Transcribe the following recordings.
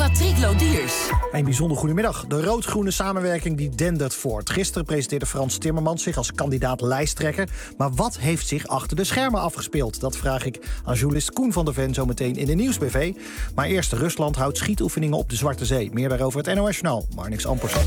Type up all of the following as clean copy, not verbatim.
Patrick Lodiers. Een bijzonder goedemiddag. De rood-groene samenwerking die dendert voort. Gisteren presenteerde Frans Timmermans zich als kandidaat lijsttrekker. Maar wat heeft zich achter de schermen afgespeeld? Dat vraag ik aan journalist Koen van der Ven zo meteen in de Nieuwsbv. Maar eerst, Rusland houdt schietoefeningen op de Zwarte Zee. Meer daarover het NOS-journaal. Marnix Ampersand.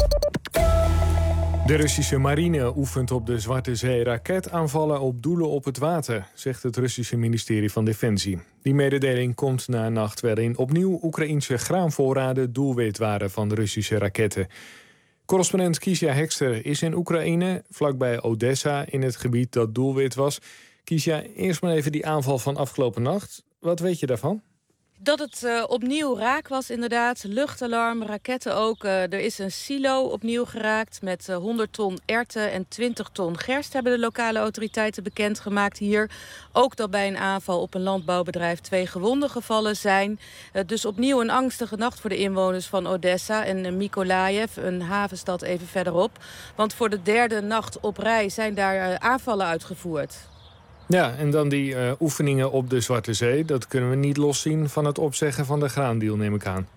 De Russische marine oefent op de Zwarte Zee raketaanvallen op doelen op het water, zegt het Russische ministerie van Defensie. Die mededeling komt na een nacht waarin opnieuw Oekraïense graanvoorraden doelwit waren van Russische raketten. Correspondent Kiesja Hekster is in Oekraïne, vlakbij Odessa, in het gebied dat doelwit was. Kiesja, eerst maar even die aanval van afgelopen nacht. Wat weet je daarvan? Dat het opnieuw raak was inderdaad, luchtalarm, raketten ook. Er is een silo opnieuw geraakt met 100 ton erwten en 20 ton gerst, hebben de lokale autoriteiten bekendgemaakt hier. Ook dat bij een aanval op een landbouwbedrijf 2 gewonden gevallen zijn. Dus opnieuw een angstige nacht voor de inwoners van Odessa en Mykolaiv, een havenstad even verderop. Want voor de derde nacht op rij zijn daar aanvallen uitgevoerd. Ja, en dan die oefeningen op de Zwarte Zee. Dat kunnen we niet loszien van het opzeggen van de graandeal, neem ik aan.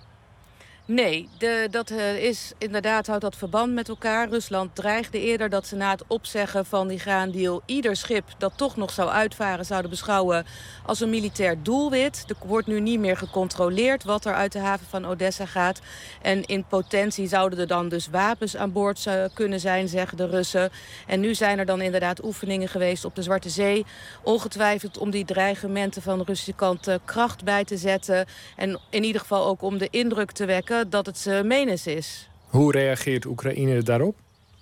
Nee, houdt dat verband met elkaar. Rusland dreigde eerder dat ze na het opzeggen van die graandeal ieder schip dat toch nog zou uitvaren zouden beschouwen als een militair doelwit. Er wordt nu niet meer gecontroleerd wat er uit de haven van Odessa gaat. En in potentie zouden er dan dus wapens aan boord kunnen zijn, zeggen de Russen. En nu zijn er dan inderdaad oefeningen geweest op de Zwarte Zee. Ongetwijfeld om die dreigementen van de Russische kant kracht bij te zetten. En in ieder geval ook om de indruk te wekken dat het menens is. Hoe reageert Oekraïne daarop?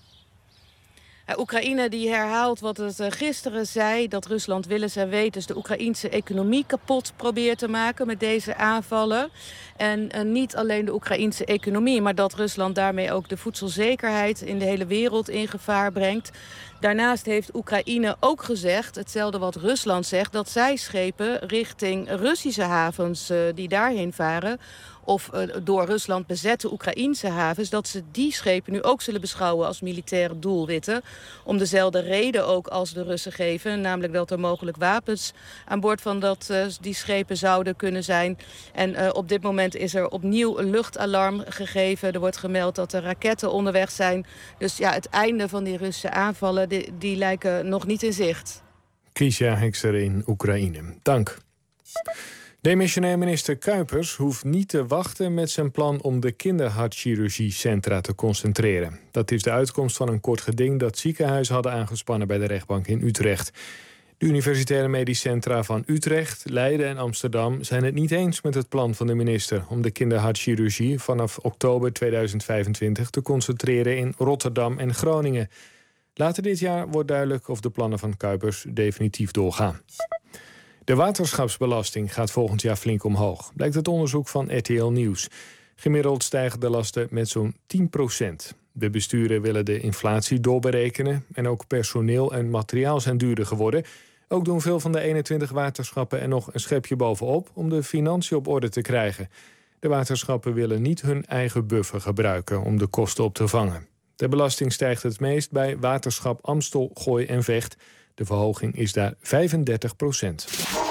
Oekraïne die herhaalt wat het gisteren zei, dat Rusland willens en wetens de Oekraïense economie kapot probeert te maken met deze aanvallen. En niet alleen de Oekraïense economie, maar dat Rusland daarmee ook de voedselzekerheid in de hele wereld in gevaar brengt. Daarnaast heeft Oekraïne ook gezegd, hetzelfde wat Rusland zegt, dat zij schepen richting Russische havens die daarheen varen, of door Rusland bezette Oekraïense havens, dat ze die schepen nu ook zullen beschouwen als militaire doelwitten. Om dezelfde reden ook als de Russen geven, namelijk dat er mogelijk wapens aan boord van die schepen zouden kunnen zijn. En op dit moment is er opnieuw een luchtalarm gegeven. Er wordt gemeld dat er raketten onderweg zijn. Dus ja, het einde van die Russische aanvallen, die lijken nog niet in zicht. Kiesja Hekster in Oekraïne. Dank. Demissionair minister Kuipers hoeft niet te wachten met zijn plan om de kinderhartchirurgiecentra te concentreren. Dat is de uitkomst van een kort geding dat ziekenhuizen hadden aangespannen bij de rechtbank in Utrecht. De universitaire medisch centra van Utrecht, Leiden en Amsterdam zijn het niet eens met het plan van de minister om de kinderhartchirurgie vanaf oktober 2025 te concentreren in Rotterdam en Groningen. Later dit jaar wordt duidelijk of de plannen van Kuipers definitief doorgaan. De waterschapsbelasting gaat volgend jaar flink omhoog, blijkt uit onderzoek van RTL Nieuws. Gemiddeld stijgen de lasten met zo'n 10%. De besturen willen de inflatie doorberekenen en ook personeel en materiaal zijn duurder geworden. Ook doen veel van de 21 waterschappen er nog een schepje bovenop om de financiën op orde te krijgen. De waterschappen willen niet hun eigen buffer gebruiken om de kosten op te vangen. De belasting stijgt het meest bij waterschap Amstel, Gooi en Vecht. De verhoging is daar 35%.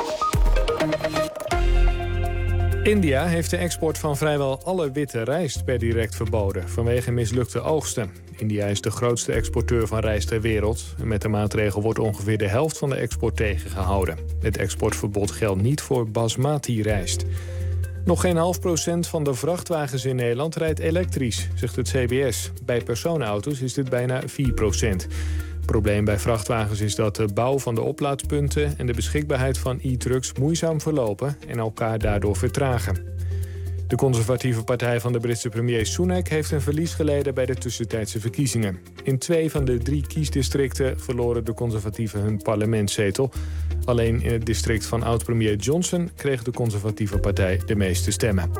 India heeft de export van vrijwel alle witte rijst per direct verboden vanwege mislukte oogsten. India is de grootste exporteur van rijst ter wereld. Met de maatregel wordt ongeveer de helft van de export tegengehouden. Het exportverbod geldt niet voor basmati-rijst. Nog geen 0,5% van de vrachtwagens in Nederland rijdt elektrisch, zegt het CBS. Bij personenauto's is dit bijna 4%. Het probleem bij vrachtwagens is dat de bouw van de oplaadpunten en de beschikbaarheid van e-trucks moeizaam verlopen en elkaar daardoor vertragen. De conservatieve partij van de Britse premier Sunak heeft een verlies geleden bij de tussentijdse verkiezingen. In 2 van de 3 kiesdistricten verloren de conservatieven hun parlementszetel. Alleen in het district van oud-premier Johnson kreeg de conservatieve partij de meeste stemmen.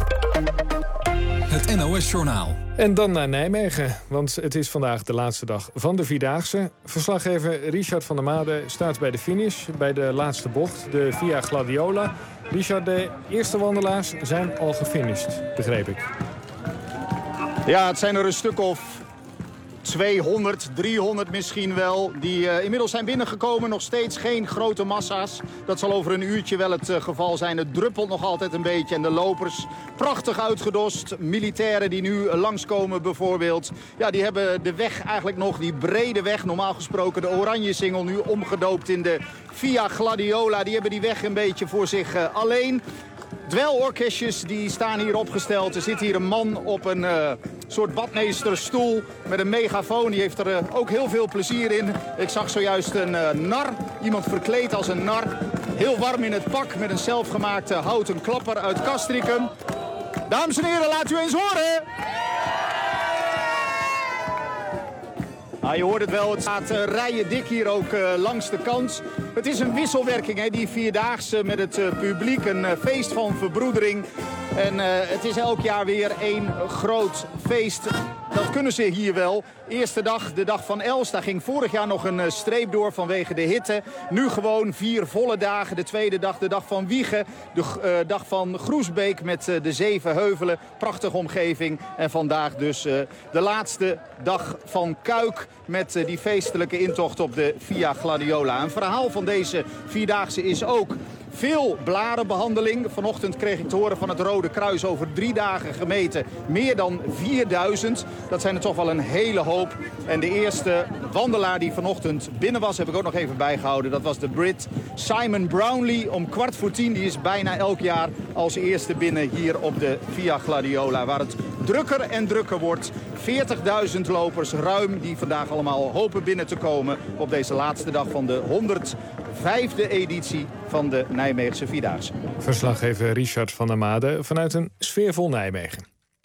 Het NOS-journaal. En dan naar Nijmegen, want het is vandaag de laatste dag van de Vierdaagse. Verslaggever Richard van der Made staat bij de finish, bij de laatste bocht, de Via Gladiola. Richard, de eerste wandelaars zijn al gefinished, begreep ik. Ja, het zijn er een stuk of 200, 300 misschien wel. Die inmiddels zijn binnengekomen. Nog steeds geen grote massa's. Dat zal over een uurtje wel het geval zijn. Het druppelt nog altijd een beetje. En de lopers prachtig uitgedost. Militairen die nu langskomen bijvoorbeeld. Ja, die hebben de weg eigenlijk nog, die brede weg. Normaal gesproken de oranje singel nu omgedoopt in de Via Gladiola. Die hebben die weg een beetje voor zich alleen. Dwelorkestjes die staan hier opgesteld. Er zit hier een man op een soort badmeesterstoel met een megafoon. Die heeft er ook heel veel plezier in. Ik zag zojuist een nar, iemand verkleed als een nar. Heel warm in het pak met een zelfgemaakte houten klapper uit Castricum. Dames en heren, laat u eens horen! Je hoort het wel, het staat rijen dik hier ook langs de kant. Het is een wisselwerking, hè, die vierdaagse met het publiek. Een feest van verbroedering. En het is elk jaar weer één groot feest. Dat kunnen ze hier wel. Eerste dag, de dag van Els. Daar ging vorig jaar nog een streep door vanwege de hitte. Nu gewoon 4 volle dagen. De tweede dag, de dag van Wijchen. De dag van Groesbeek met de 7 heuvelen. Prachtige omgeving. En vandaag dus de laatste dag van Kuik. Met die feestelijke intocht op de Via Gladiola. Een verhaal van deze vierdaagse is ook veel blarenbehandeling. Vanochtend kreeg ik te horen van het Rode Kruis over 3 dagen gemeten. Meer dan 4000. Dat zijn er toch wel een hele hoop. En de eerste wandelaar die vanochtend binnen was, heb ik ook nog even bijgehouden. Dat was de Brit Simon Brownlee om 9:15. Die is bijna elk jaar als eerste binnen hier op de Via Gladiola. Waar het drukker en drukker wordt. 40.000 lopers ruim die vandaag allemaal hopen binnen te komen op deze laatste dag van de 105e editie van de Nijmeegse Vierdaagse. Verslaggever Richard van der Made vanuit een sfeervol Nijmegen.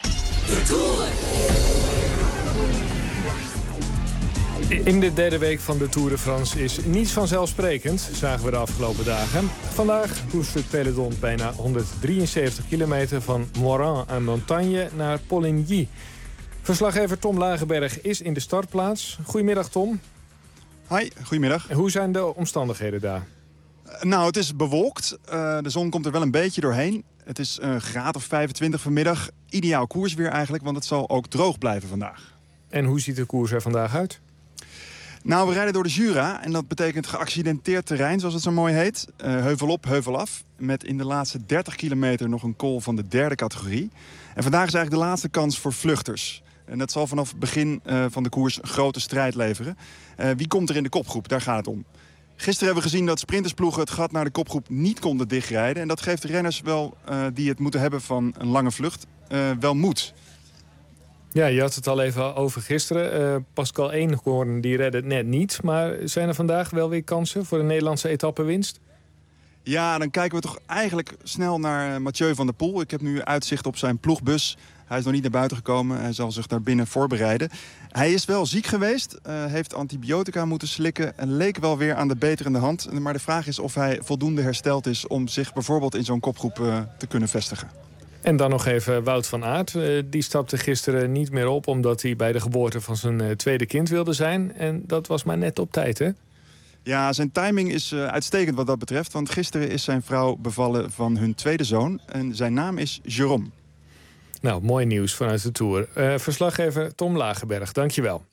In de derde week van de Tour de France is niets vanzelfsprekend, zagen we de afgelopen dagen. Vandaag koerst het peloton bijna 173 kilometer van Morin en Montagne naar Poligny. Verslaggever Tom Lagerberg is in de startplaats. Goedemiddag, Tom. Hoi, goedemiddag. Hoe zijn de omstandigheden daar? Nou, het is bewolkt. De zon komt er wel een beetje doorheen. Het is een graad of 25 vanmiddag. Ideaal koersweer eigenlijk, want het zal ook droog blijven vandaag. En hoe ziet de koers er vandaag uit? Nou, we rijden door de Jura en dat betekent geaccidenteerd terrein, zoals het zo mooi heet. Heuvel op, heuvel af. Met in de laatste 30 kilometer nog een col van de 3e categorie. En vandaag is eigenlijk de laatste kans voor vluchters. En dat zal vanaf het begin van de koers een grote strijd leveren. Wie komt er in de kopgroep? Daar gaat het om. Gisteren hebben we gezien dat sprintersploegen het gat naar de kopgroep niet konden dichtrijden. En dat geeft de renners wel, die het moeten hebben van een lange vlucht, wel moed. Ja, je had het al even over gisteren. Pascal Eenhoorn die redde het net niet. Maar zijn er vandaag wel weer kansen voor de Nederlandse etappewinst? Ja, dan kijken we toch eigenlijk snel naar Mathieu van der Poel. Ik heb nu uitzicht op zijn ploegbus. Hij is nog niet naar buiten gekomen. Hij zal zich daar binnen voorbereiden. Hij is wel ziek geweest. Heeft antibiotica moeten slikken. En leek wel weer aan de beterende hand. Maar de vraag is of hij voldoende hersteld is om zich bijvoorbeeld in zo'n kopgroep te kunnen vestigen. En dan nog even Wout van Aert. Die stapte gisteren niet meer op omdat hij bij de geboorte van zijn tweede kind wilde zijn. En dat was maar net op tijd, hè? Ja, zijn timing is uitstekend wat dat betreft. Want gisteren is zijn vrouw bevallen van hun tweede zoon. En zijn naam is Jérôme. Nou, mooi nieuws vanuit de Tour. Verslaggever Tom Lagerberg, dankjewel.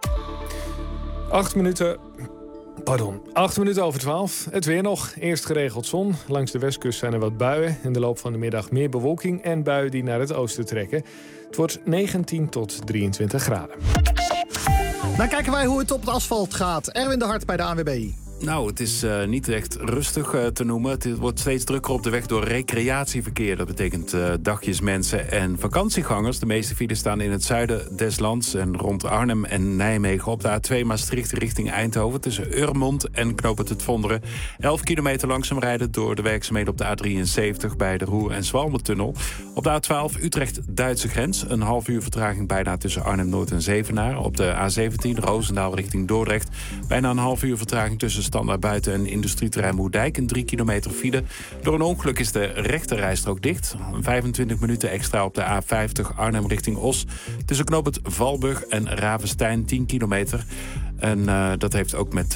8 minuten over 12. Het weer nog. Eerst geregeld zon. Langs de westkust zijn er wat buien. In de loop van de middag meer bewolking en buien die naar het oosten trekken. Het wordt 19 tot 23 graden. Dan kijken wij hoe het op het asfalt gaat. Erwin de Hart bij de ANWB. Nou, het is niet echt rustig te noemen. Het wordt steeds drukker op de weg door recreatieverkeer. Dat betekent dagjesmensen en vakantiegangers. De meeste files staan in het zuiden des lands en rond Arnhem en Nijmegen. Op de A2 Maastricht richting Eindhoven tussen Urmond en Knooppunt het Vonderen. 11 kilometer langzaam rijden door de werkzaamheden op de A73 bij de Roer- en Zwalmentunnel. Op de A12 Utrecht-Duitse grens. Een half uur vertraging bijna tussen Arnhem-Noord en Zevenaar. Op de A17 Roosendaal richting Dordrecht. Bijna een half uur vertraging tussen Standaard Buiten en industrieterrein Moerdijk. Een 3 kilometer file. Door een ongeluk is de rechterrijstrook dicht. 25 minuten extra op de A50 Arnhem richting Os. Tussen knooppunt Valburg en Ravenstein 10 kilometer. En dat heeft ook met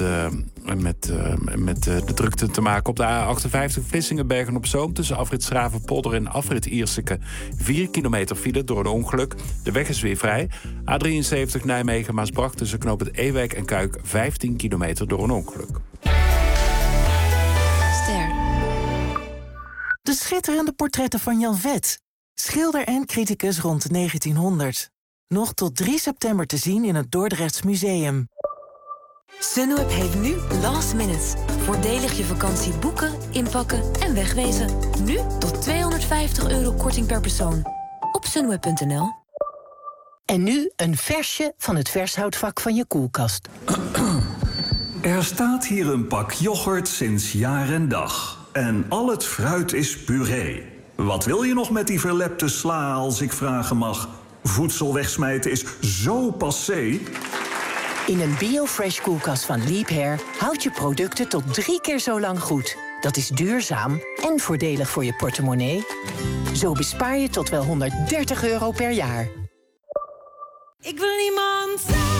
de drukte te maken op de A58 Vlissingen-Bergen-op-Zoom... tussen afrit Schravenpolder en afrit Ierseke. 4 kilometer file door een ongeluk. De weg is weer vrij. A73 Nijmegen-Maasbracht tussen knooppunt Ewijk en Kuik... 15 kilometer door een ongeluk. Ster. De schitterende portretten van Jan Vet. Schilder en criticus rond 1900. Nog tot 3 september te zien in het Dordrechts Museum. Sunweb heeft nu last minutes. Voordelig je vakantie boeken, inpakken en wegwezen. Nu tot €250 korting per persoon. Op sunweb.nl. En nu een versje van het vershoutvak van je koelkast. Er staat hier een pak yoghurt sinds jaar en dag. En al het fruit is puree. Wat wil je nog met die verlepte sla, als ik vragen mag? Voedsel wegsmijten is zo passé. In een BioFresh koelkast van Liebherr houd je producten tot 3 keer zo lang goed. Dat is duurzaam en voordelig voor je portemonnee. Zo bespaar je tot wel €130 per jaar. Ik wil niemand.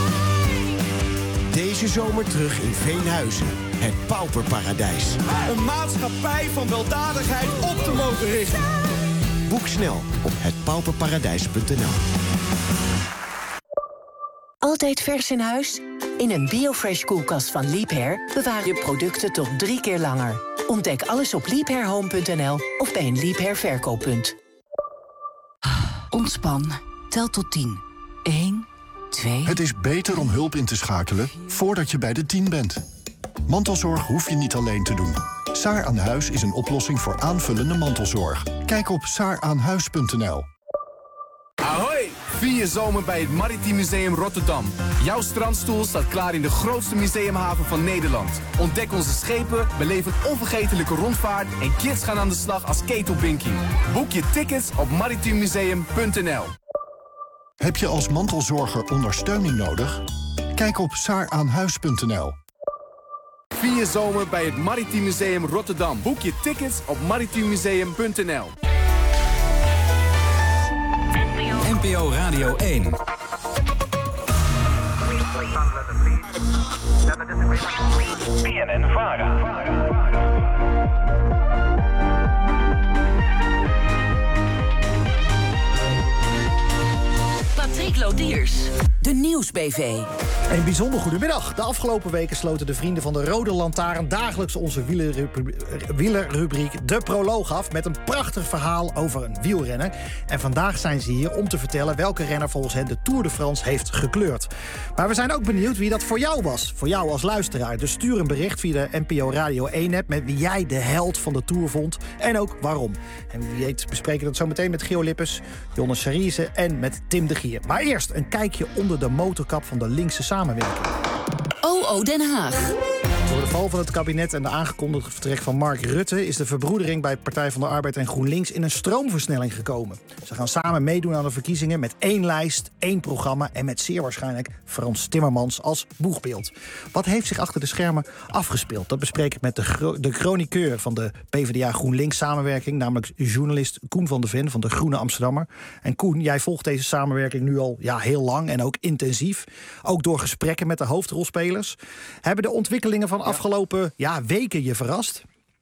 Deze zomer terug in Veenhuizen. Het pauperparadijs. Een maatschappij van weldadigheid op te mogen richten. Boek snel op hetpauperparadijs.nl. Altijd vers in huis? In een BioFresh koelkast van Liebherr bewaar je producten tot 3 keer langer. Ontdek alles op liebherrhome.nl of bij een Liebherr verkooppunt. Ontspan. Tel tot 10. 1, 2... Het is beter om hulp in te schakelen voordat je bij de 10 bent. Mantelzorg hoef je niet alleen te doen. Saar aan Huis is een oplossing voor aanvullende mantelzorg. Kijk op saaraanhuis.nl. Ahoy! Vier je zomer bij het Maritiem Museum Rotterdam. Jouw strandstoel staat klaar in de grootste museumhaven van Nederland. Ontdek onze schepen, beleef een onvergetelijke rondvaart... en kids gaan aan de slag als ketelbinking. Boek je tickets op maritiemmuseum.nl. Heb je als mantelzorger ondersteuning nodig? Kijk op saaraanhuis.nl. Vier je zomer bij het Maritiem Museum Rotterdam. Boek je tickets op maritiemmuseum.nl. NPO Radio 1. BNN-VARA. Patrick Lodiers. De Nieuwsbv. Een bijzonder goedemiddag. De afgelopen weken sloten de vrienden van de Rode Lantaarn dagelijks onze wielerrubriek De Proloog af met een prachtig verhaal over een wielrenner. En vandaag zijn ze hier om te vertellen welke renner volgens hen de Tour de France heeft gekleurd. Maar we zijn ook benieuwd wie dat voor jou was. Voor jou als luisteraar. Dus stuur een bericht via de NPO Radio 1-app met wie jij de held van de Tour vond en ook waarom. En wie weet bespreken we dat zo meteen met Geo Lippes, Jonne Seriese en met Tim de Gier. Maar eerst een kijkje onder de motorkap van de linkse samenwerking. OO Den Haag. Door de val van het kabinet en de aangekondigde vertrek van Mark Rutte is de verbroedering bij Partij van de Arbeid en GroenLinks in een stroomversnelling gekomen. Ze gaan samen meedoen aan de verkiezingen met 1 lijst, 1 programma en met zeer waarschijnlijk Frans Timmermans als boegbeeld. Wat heeft zich achter de schermen afgespeeld? Dat bespreek ik met de chroniqueur van de PvdA GroenLinks samenwerking, namelijk journalist Koen van de Ven van de Groene Amsterdammer. En Koen, jij volgt deze samenwerking nu al heel lang en ook intensief. Ook door gesprekken met de hoofdrolspelers. Hebben de ontwikkelingen van afgelopen weken je verrast?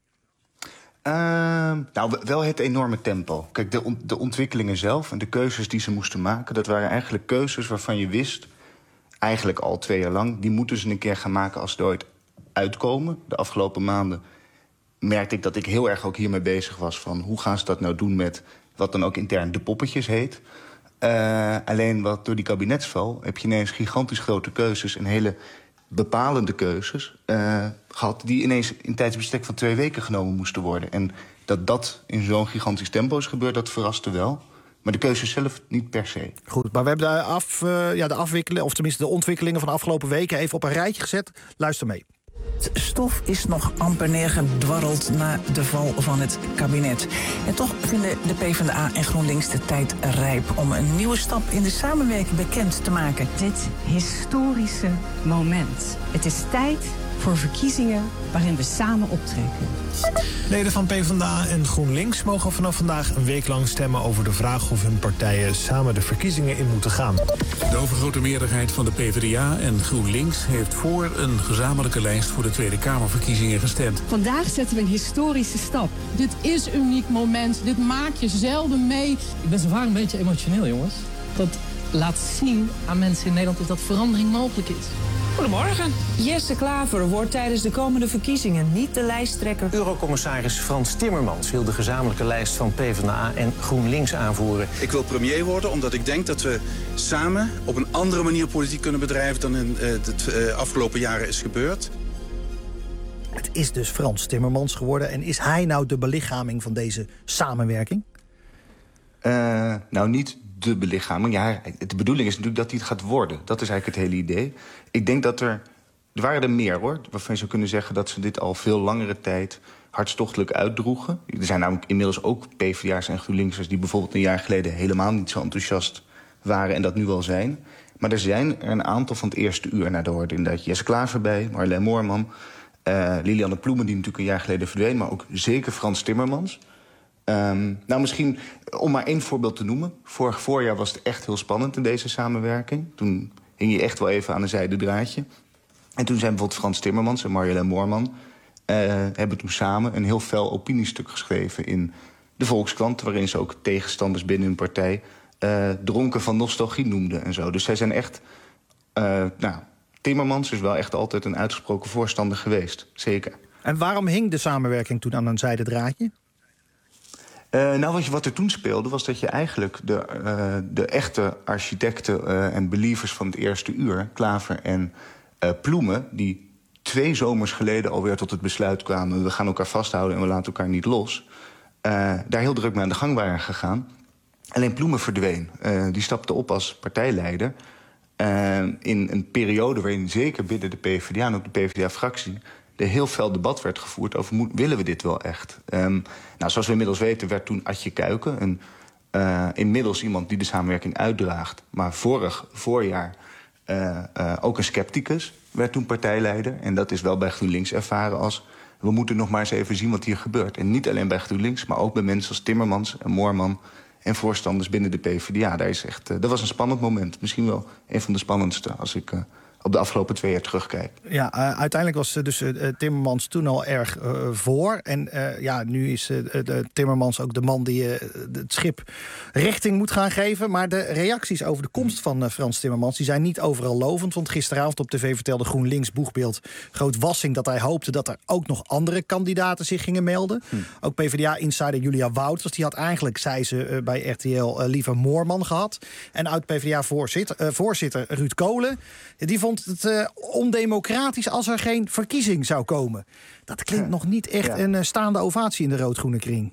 Nou, wel het enorme tempo. Kijk, de ontwikkelingen zelf en de keuzes die ze moesten maken, dat waren eigenlijk keuzes waarvan je wist, eigenlijk al 2 jaar lang, die moeten ze een keer gaan maken als ze er ooit uitkomen. De afgelopen maanden merkte ik dat ik heel erg ook hiermee bezig was van hoe gaan ze dat nou doen met wat dan ook intern de poppetjes heet. Alleen wat door die kabinetsval heb je ineens gigantisch grote keuzes en hele bepalende keuzes gehad die ineens in tijdsbestek van 2 weken genomen moesten worden. En dat in zo'n gigantisch tempo is gebeurd, dat verraste wel. Maar de keuze zelf niet per se. Goed, maar we hebben de afwikkeling, of tenminste de ontwikkelingen van de afgelopen weken even op een rijtje gezet. Luister mee. Het stof is nog amper neergedwarreld na de val van het kabinet. En toch vinden de PvdA en GroenLinks de tijd rijp om een nieuwe stap in de samenwerking bekend te maken. Dit historische moment. Het is tijd voor verkiezingen waarin we samen optrekken. Leden van PvdA en GroenLinks mogen vanaf vandaag een week lang stemmen over de vraag of hun partijen samen de verkiezingen in moeten gaan. De overgrote meerderheid van de PvdA en GroenLinks heeft voor een gezamenlijke lijst voor de Tweede Kamerverkiezingen gestemd. Vandaag zetten we een historische stap. Dit is een uniek moment. Dit maak je zelden mee. Ik ben zo vaak een beetje emotioneel, jongens. Dat laat zien aan mensen in Nederland is dat verandering mogelijk is. Goedemorgen. Jesse Klaver wordt tijdens de komende verkiezingen niet de lijsttrekker. Eurocommissaris Frans Timmermans wil de gezamenlijke lijst van PvdA en GroenLinks aanvoeren. Ik wil premier worden omdat ik denk dat we samen op een andere manier politiek kunnen bedrijven dan in de afgelopen jaren is gebeurd. Het is dus Frans Timmermans geworden. En is hij nou de belichaming van deze samenwerking? Nou, niet de belichaming. Ja, de bedoeling is natuurlijk dat hij het gaat worden. Dat is eigenlijk het hele idee. Ik denk dat er waren er meer, hoor. Waarvan je zou kunnen zeggen dat ze dit al veel langere tijd hartstochtelijk uitdroegen. Er zijn namelijk inmiddels ook PvdA's en GroenLinksers die bijvoorbeeld een jaar geleden helemaal niet zo enthousiast waren en dat nu wel zijn. Maar er zijn er een aantal van het eerste uur. Nou, daar hoorde inderdaad Jesse Klaver bij, Marjolein Moorman, Lilianne Ploemen, die natuurlijk een jaar geleden verdween, maar ook zeker Frans Timmermans. Nou, misschien om maar één voorbeeld te noemen. Vorig voorjaar was het echt heel spannend in deze samenwerking. Toen hing je echt wel even aan een zijde draadje. En toen zijn bijvoorbeeld Frans Timmermans en Marjolein Moorman hebben toen samen een heel fel opiniestuk geschreven in de Volkskrant, waarin ze ook tegenstanders binnen hun partij dronken van nostalgie noemden en zo. Dus zij zijn echt, Timmermans is wel echt altijd een uitgesproken voorstander geweest, zeker. En waarom hing de samenwerking toen aan een zijde draadje? Wat er toen speelde was dat je eigenlijk de echte architecten en believers van het eerste uur, Klaver en Ploemen, die 2 zomers geleden alweer tot het besluit kwamen, we gaan elkaar vasthouden en we laten elkaar niet los, daar heel druk mee aan de gang waren gegaan. Alleen Ploemen verdween. Die stapte op als partijleider in een periode waarin zeker binnen de PvdA en ook de PvdA-fractie er heel fel debat werd gevoerd over willen we dit wel echt. Zoals we inmiddels weten werd toen Adje Kuiken, inmiddels iemand die de samenwerking uitdraagt, maar vorig voorjaar ook een scepticus, werd toen partijleider. En dat is wel bij GroenLinks ervaren als we moeten nog maar eens even zien wat hier gebeurt. En niet alleen bij GroenLinks, maar ook bij mensen als Timmermans en Moorman en voorstanders binnen de PvdA. Dat was een spannend moment. Misschien wel een van de spannendste als ik op de afgelopen 2 jaar terugkijk. Ja, uiteindelijk was dus Timmermans toen al erg voor. En nu is Timmermans ook de man die het schip richting moet gaan geven. Maar de reacties over de komst van Frans Timmermans die zijn niet overal lovend. Want gisteravond op tv vertelde GroenLinks boegbeeld Groot Wassing dat hij hoopte dat er ook nog andere kandidaten zich gingen melden. Ook PvdA-insider Julia Wouters, die had eigenlijk, zei ze bij RTL, liever Moorman gehad. En oud-PvdA-voorzitter Ruud Kolen, die vond het ondemocratisch als er geen verkiezing zou komen. Dat klinkt nog niet echt een staande ovatie in de rood-groene kring.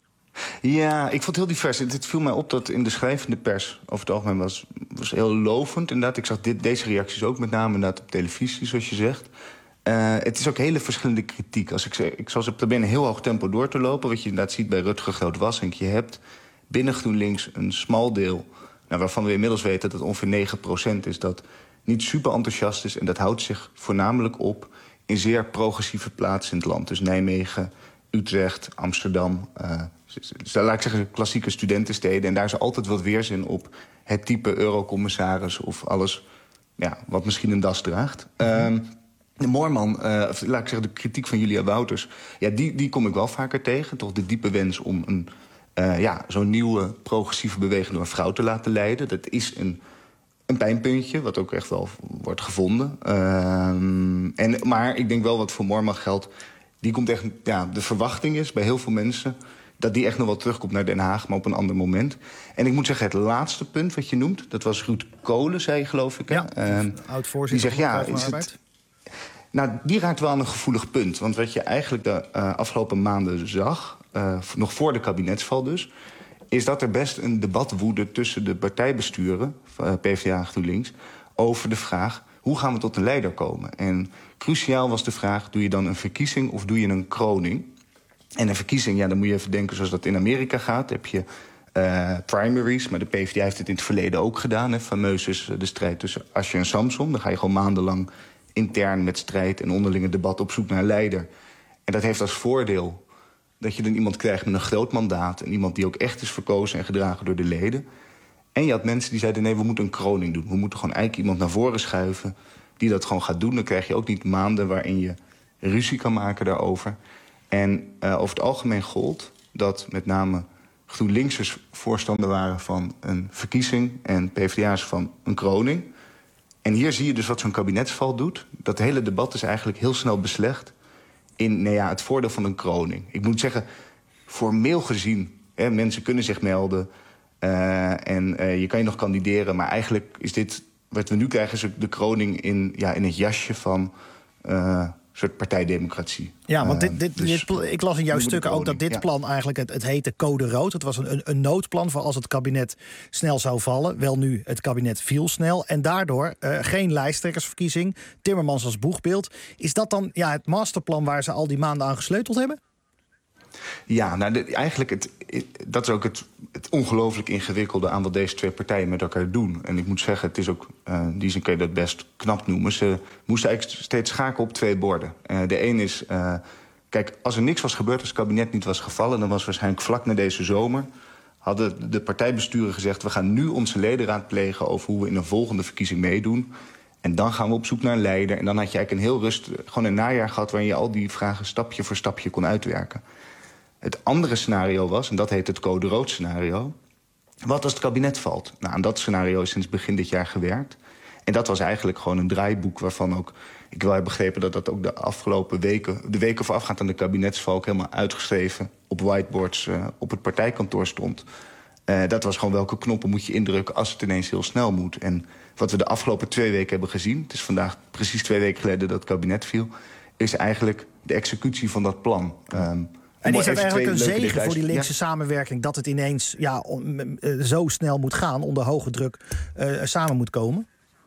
Ja, ik vond het heel divers. Het viel mij op dat in de schrijvende pers over het algemeen was heel lovend. Inderdaad, ik zag deze reacties ook met name inderdaad op televisie, zoals je zegt. Het is ook hele verschillende kritiek. Ik zal ze proberen een heel hoog tempo door te lopen. Wat je inderdaad ziet bij Rutger Groot-Wassink. Je hebt binnen GroenLinks een smal deel, waarvan we inmiddels weten dat het ongeveer 9% is, dat niet super enthousiast is. En dat houdt zich voornamelijk op in zeer progressieve plaatsen in het land. Dus Nijmegen, Utrecht, Amsterdam. Laat ik zeggen, klassieke studentensteden. En daar is altijd wat weerzin op het type eurocommissaris of alles wat misschien een das draagt. De Moorman, laat ik zeggen, de kritiek van Julia Wouters, die kom ik wel vaker tegen. Toch de diepe wens om zo'n nieuwe progressieve beweging door een vrouw te laten leiden. Dat is een pijnpuntje, wat ook echt wel wordt gevonden. Maar ik denk wel wat voor Moorman geldt, die komt echt, de verwachting is bij heel veel mensen dat die echt nog wel terugkomt naar Den Haag, maar op een ander moment. En ik moet zeggen, het laatste punt wat je noemt, dat was Ruud Kolen, zei geloof ik. Ja, oud-voorzitter die zegt, van de Arbeid. Die raakt wel aan een gevoelig punt. Want wat je eigenlijk de afgelopen maanden zag, nog voor de kabinetsval dus, is dat er best een debat woedde tussen de partijbesturen, PvdA en GroenLinks, over de vraag, hoe gaan we tot een leider komen? En cruciaal was de vraag, doe je dan een verkiezing of doe je een kroning? En een verkiezing, dan moet je even denken zoals dat in Amerika gaat. Heb je primaries, maar de PvdA heeft het in het verleden ook gedaan. Fameus is de strijd tussen Asscher en Samson. Dan ga je gewoon maandenlang intern met strijd en onderlinge debat op zoek naar een leider. En dat heeft als voordeel dat je dan iemand krijgt met een groot mandaat... en iemand die ook echt is verkozen en gedragen door de leden. En je had mensen die zeiden, nee, we moeten een kroning doen. We moeten gewoon eigenlijk iemand naar voren schuiven die dat gewoon gaat doen. Dan krijg je ook niet maanden waarin je ruzie kan maken daarover. En over het algemeen gold dat met name GroenLinksers voorstander waren van een verkiezing en PvdA's van een kroning. En hier zie je dus wat zo'n kabinetsval doet. Dat hele debat is eigenlijk heel snel beslecht in het voordeel van een kroning. Ik moet zeggen, formeel gezien, mensen kunnen zich melden en je kan je nog kandideren. Maar eigenlijk is dit, wat we nu krijgen, is de kroning in het jasje van een soort partijdemocratie. Ja, want ik las in jouw stukken ook dat dit plan eigenlijk, het heette Code Rood. Het was een noodplan voor als het kabinet snel zou vallen. Wel nu, het kabinet viel snel. En daardoor geen lijsttrekkersverkiezing. Timmermans als boegbeeld. Is dat dan het masterplan waar ze al die maanden aan gesleuteld hebben? Ja, eigenlijk dat is ook het ongelooflijk ingewikkelde aan wat deze twee partijen met elkaar doen. En ik moet zeggen, het is ook, in die zin kun je dat best knap noemen. Ze moesten eigenlijk steeds schakelen op twee borden. De een is, kijk, als er niks was gebeurd, als het kabinet niet was gevallen, dan was waarschijnlijk vlak na deze zomer, hadden de partijbesturen gezegd, we gaan nu onze leden raadplegen over hoe we in een volgende verkiezing meedoen. En dan gaan we op zoek naar een leider. En dan had je eigenlijk een heel gewoon een najaar gehad waarin je al die vragen stapje voor stapje kon uitwerken. Het andere scenario was, en dat heet het Code Rood scenario, wat als het kabinet valt? Nou, aan dat scenario is sinds begin dit jaar gewerkt. En dat was eigenlijk gewoon een draaiboek waarvan ook, ik wel heb begrepen dat dat ook de afgelopen weken, de weken voorafgaand aan de kabinetsval, ook helemaal uitgeschreven op whiteboards op het partijkantoor stond. Dat was gewoon welke knoppen moet je indrukken als het ineens heel snel moet. En wat we de afgelopen 2 weken hebben gezien, het is vandaag precies 2 weken geleden dat het kabinet viel, is eigenlijk de executie van dat plan. En is het eigenlijk een zegen voor die linkse samenwerking dat het ineens zo snel moet gaan, onder hoge druk samen moet komen?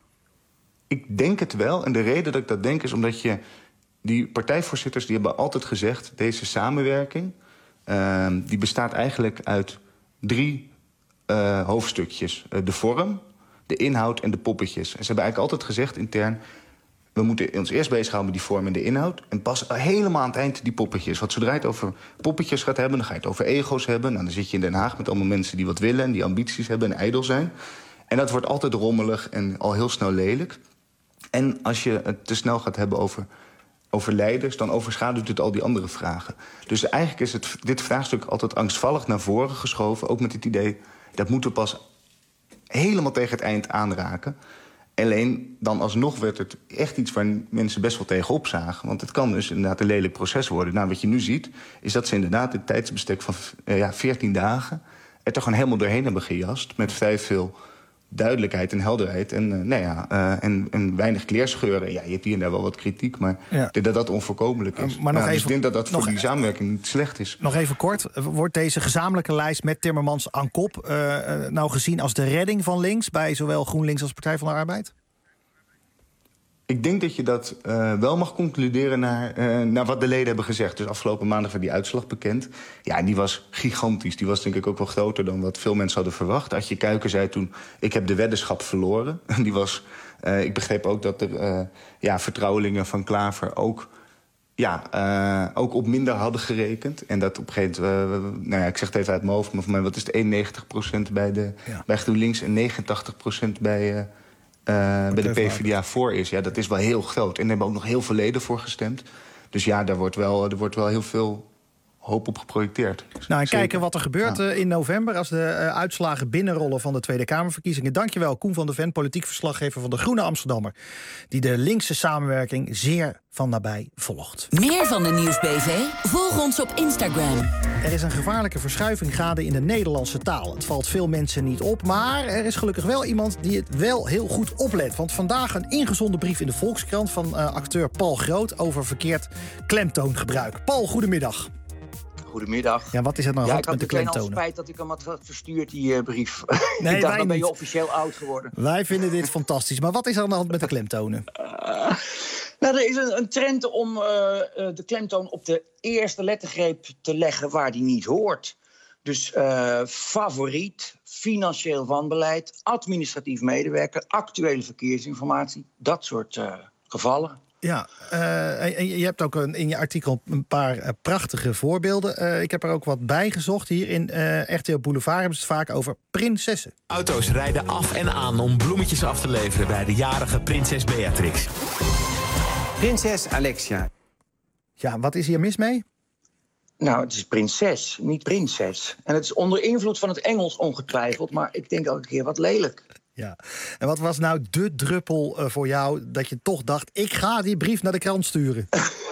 Ik denk het wel. En de reden dat ik dat denk is omdat die partijvoorzitters die hebben altijd gezegd, deze samenwerking die bestaat eigenlijk uit 3 hoofdstukjes. De vorm, de inhoud en de poppetjes. En ze hebben eigenlijk altijd gezegd intern, we moeten ons eerst bezighouden met die vorm en de inhoud. En pas helemaal aan het eind die poppetjes. Want zodra je het over poppetjes gaat hebben, dan ga je het over ego's hebben. Nou, dan zit je in Den Haag met allemaal mensen die wat willen en die ambities hebben en ijdel zijn. En dat wordt altijd rommelig en al heel snel lelijk. En als je het te snel gaat hebben over leiders, dan overschaduwt het al die andere vragen. Dus eigenlijk is dit vraagstuk altijd angstvallig naar voren geschoven. Ook met het idee, dat moeten we pas helemaal tegen het eind aanraken. Alleen dan alsnog werd het echt iets waar mensen best wel tegenop zagen. Want het kan dus inderdaad een lelijk proces worden. Nou, wat je nu ziet, is dat ze inderdaad in het tijdsbestek van 14 dagen... er toch gewoon helemaal doorheen hebben gejast. Met vrij veel duidelijkheid en helderheid. En weinig kleerscheuren. Ja, je hebt hier en daar wel wat kritiek, maar ik denk dat dat onvoorkomelijk is. Maar dus ik denk dat dat voor die samenwerking niet slecht is. Nog even kort. Wordt deze gezamenlijke lijst met Timmermans aan kop nou gezien als de redding van links bij zowel GroenLinks als Partij van de Arbeid? Ik denk dat je dat wel mag concluderen naar wat de leden hebben gezegd. Dus afgelopen maandag werd die uitslag bekend. Ja, en die was gigantisch. Die was denk ik ook wel groter dan wat veel mensen hadden verwacht. Adje Kuiken zei toen, ik heb de weddenschap verloren. Die was, ik begreep ook dat er vertrouwelingen van Klaver ook op minder hadden gerekend. En dat op een gegeven moment, ik zeg het even uit mijn hoofd, maar voor mij wat is het 91% bij GroenLinks en 89% bij de PvdA voor is. Ja, dat is wel heel groot. En er hebben ook nog heel veel leden voor gestemd. Dus ja, er wordt wel heel veel hoop op geprojecteerd. Nou, en kijken wat er gebeurt in november als de uitslagen binnenrollen van de Tweede Kamerverkiezingen. Dankjewel, Koen van der Ven, politiek verslaggever van de Groene Amsterdammer, die de linkse samenwerking zeer van nabij volgt. Meer van de Nieuwsbv? Volg ons op Instagram. Er is een gevaarlijke verschuiving gaande in de Nederlandse taal. Het valt veel mensen niet op, maar er is gelukkig wel iemand die het wel heel goed oplet. Want vandaag een ingezonden brief in de Volkskrant van acteur Paul Groot over verkeerd klemtoongebruik. Paul, goedemiddag. Goedemiddag. Ja, wat is het nou goed met de klemtonen? Ik had al spijt dat ik hem had verstuurd, die brief. Nee, ik dacht, dan ben je officieel oud geworden. Wij vinden dit fantastisch. Maar wat is er aan de hand met de klemtonen? Er is een trend om de klemtoon op de eerste lettergreep te leggen waar die niet hoort. Dus favoriet, financieel wanbeleid, administratief medewerker, actuele verkeersinformatie. Dat soort gevallen. Ja, en je hebt ook in je artikel een paar prachtige voorbeelden. Ik heb er ook wat bij gezocht. Hier in RTL Boulevard hebben ze het vaak over prinsessen. Auto's rijden af en aan om bloemetjes af te leveren bij de jarige prinses Beatrix. Prinses Alexia. Ja, wat is hier mis mee? Nou, het is prinses, niet prinses. En het is onder invloed van het Engels ongetwijfeld, maar ik denk elke keer wat lelijk. Ja, en wat was nou de druppel voor jou dat je toch dacht, ik ga die brief naar de krant sturen?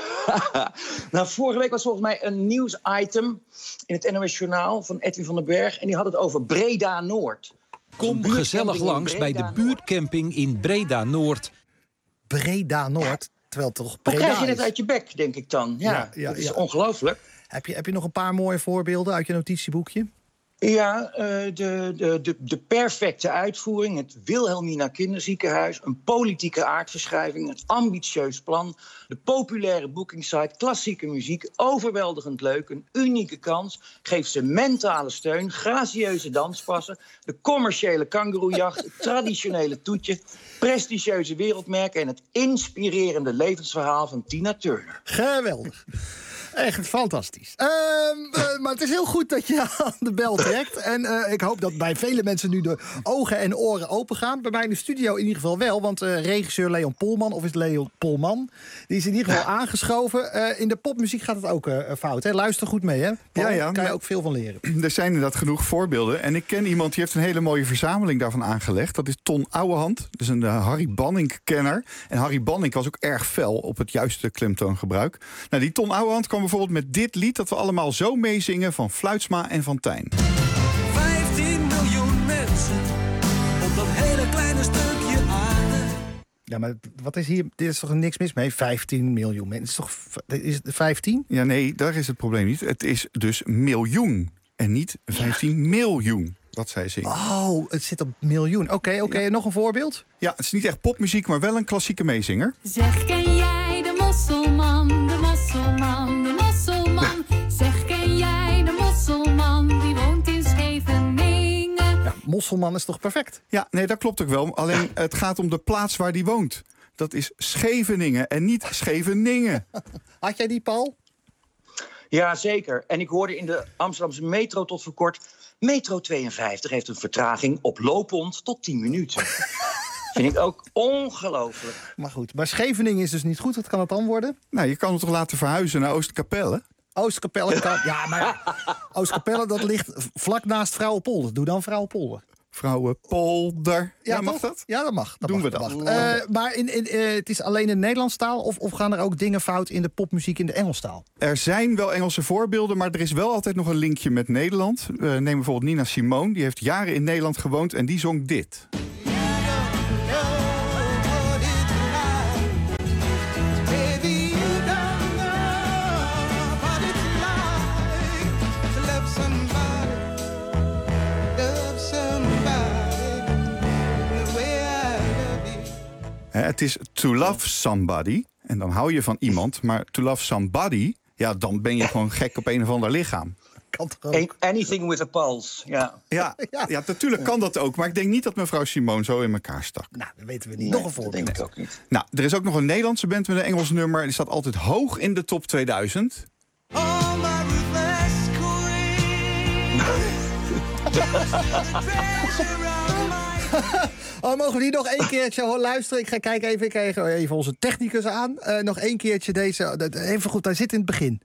Nou, vorige week was volgens mij een nieuwsitem in het NOS Journaal van Edwin van den Berg. En die had het over Breda-Noord. Kom gezellig langs bij de buurtcamping in Breda-Noord. Breda-Noord? Terwijl het toch Breda is. Krijg je het is? uit je bek, denk ik dan. Ja, dat is ongelooflijk. Heb je nog een paar mooie voorbeelden uit je notitieboekje? Ja, de perfecte uitvoering, het Wilhelmina Kinderziekenhuis, een politieke aardverschuiving, een ambitieus plan, de populaire bookingsite, klassieke muziek, overweldigend leuk, een unieke kans, geeft ze mentale steun, gracieuze danspassen, de commerciële kangoeroejacht, het traditionele toetje, prestigieuze wereldmerken en het inspirerende levensverhaal van Tina Turner. Geweldig. Echt fantastisch. Maar het is heel goed dat je aan de bel trekt. En ik hoop dat bij vele mensen nu de ogen en oren open gaan. Bij mij in de studio in ieder geval wel. Want regisseur Leon Polman, of is het Leon Polman, die is in ieder geval aangeschoven. In de popmuziek gaat het ook fout. Hè? Luister goed mee, hè? Paul, Ja. Kan je ook veel van leren. Er zijn inderdaad genoeg voorbeelden. En ik ken iemand die heeft een hele mooie verzameling daarvan aangelegd. Dat is Ton Ouwehand. Dat is een Harry Banning-kenner. En Harry Banning was ook erg fel op het juiste klemtoongebruik. Nou, die Ton Ouwehand kwam bijvoorbeeld met dit lied dat we allemaal zo meezingen van Fluitsma en van Tijn. 15 miljoen mensen op dat hele kleine stukje aarde. Ja, maar wat is hier? Dit is toch niks mis mee? 15 miljoen mensen. Is het 15? Ja, nee, daar is het probleem niet. Het is dus miljoen en niet 15 miljoen. Wat zij zingen. Oh, het zit op miljoen. Oké. Nog een voorbeeld? Ja, het is niet echt popmuziek, maar wel een klassieke meezinger. Zeg, ken jij de mosselman, de mosselman, de mosselman? Zeg, ken jij de mosselman, die woont in Scheveningen? Ja, mosselman is toch perfect? Ja, nee, dat klopt ook wel. Alleen het gaat om de plaats waar die woont. Dat is Scheveningen en niet Scheveningen. Had jij die, Paul? Ja, zeker. En ik hoorde in de Amsterdamse metro tot voor kort, metro 52 heeft een vertraging oplopend tot 10 minuten. Vind ik ook ongelooflijk. Maar goed, maar Scheveningen is dus niet goed. Wat kan het dan worden? Nou, je kan het toch laten verhuizen naar Oostkapelle? Oostkapelle kan... Ja, maar Oostkapelle, dat ligt vlak naast Vrouwenpolder. Doe dan Vrouwenpolder. Vrouwenpolder. Ja, mag toch? dat? Ja, dat mag. Doen we dat. Maar het is alleen in Nederlandstaal? Of gaan er ook dingen fout in de popmuziek in de Engelstaal? Er zijn wel Engelse voorbeelden, maar er is wel altijd nog een linkje met Nederland. Neem bijvoorbeeld Nina Simone. Die heeft jaren in Nederland gewoond en die zong dit. Het is to love somebody. En dan hou je van iemand. Maar to love somebody, ja, dan ben je gewoon gek op een of ander lichaam. Anything with a pulse, ja. Ja, natuurlijk kan dat ook. Maar ik denk niet dat mevrouw Simone zo in elkaar stak. Nou, dat weten we niet. Nog een voorbeeld. Dat denk ik ook niet. Nou, er is ook nog een Nederlandse band met een Engels nummer. Die staat altijd hoog in de top 2000. Oh, my ruthless Oh, mogen we die nog één keertje luisteren? Ik ga kijken even. Ik krijg even onze technicus aan. Nog één keertje deze. Even goed, hij zit in het begin.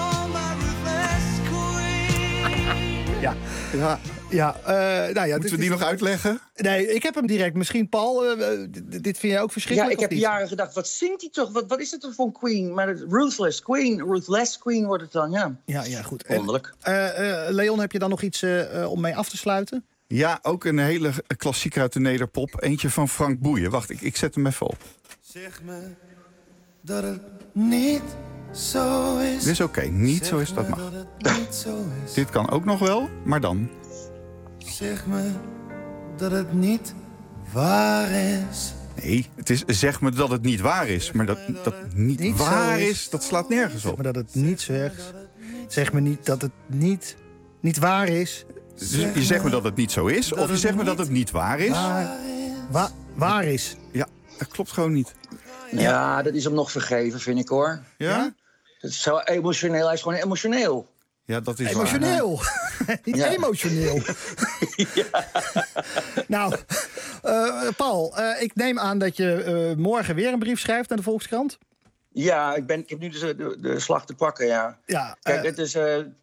Moeten we die nog uitleggen? Nee, ik heb hem direct. Misschien, Paul, dit vind jij ook verschrikkelijk? Ja, ik heb jaren gedacht, wat zingt hij toch? Wat is het toch voor een Queen? Maar Ruthless Queen wordt het dan, ja. Ja, goed. Wonderlijk. Leon, heb je dan nog iets om mee af te sluiten? Ja, ook een hele klassieker uit de nederpop. Eentje van Frank Boeien. Wacht, ik zet hem even op. Zeg me dat het niet zo is. Dit is oké, niet zo is, dat mag. Dit kan ook nog wel, maar dan. Zeg me dat het niet waar is. Nee, het is zeg me dat het niet waar is. Maar dat niet waar is, dat slaat nergens op. Zeg me dat het niet zegt. Zeg me niet dat het niet waar is. Dus je zegt me dat het niet zo is, of je zegt me dat het niet waar is. Waar is? Ja, dat klopt gewoon niet. Ja, dat is hem nog vergeven, vind ik, hoor. Ja? Dat is zo emotioneel. Hij is gewoon emotioneel. Ja, dat is emotioneel. Niet emotioneel. Nou, Paul, ik neem aan dat je morgen weer een brief schrijft aan de Volkskrant. Ja, ik heb nu de slag te pakken, ja. Kijk, het is...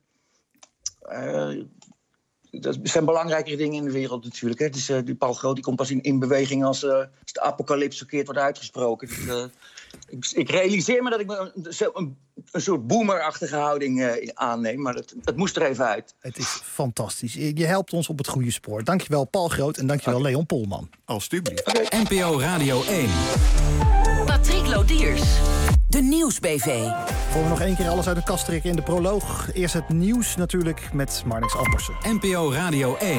er zijn belangrijkere dingen in de wereld natuurlijk. Hè. Het is, die Paul Groot die komt pas in beweging als de apocalyps verkeerd wordt uitgesproken. Dus, ik realiseer me dat ik een soort boomerachtige houding aanneem. Maar dat moest er even uit. Het is fantastisch. Je helpt ons op het goede spoor. Dankjewel Paul Groot en dankjewel Leon Polman. Alsjeblieft. NPO Radio 1. Patrick Lodiers. De Nieuwsbv. Voor we nog één keer alles uit de kast trekken in de proloog. Eerst het nieuws natuurlijk met Marnix Ampersen. NPO Radio 1.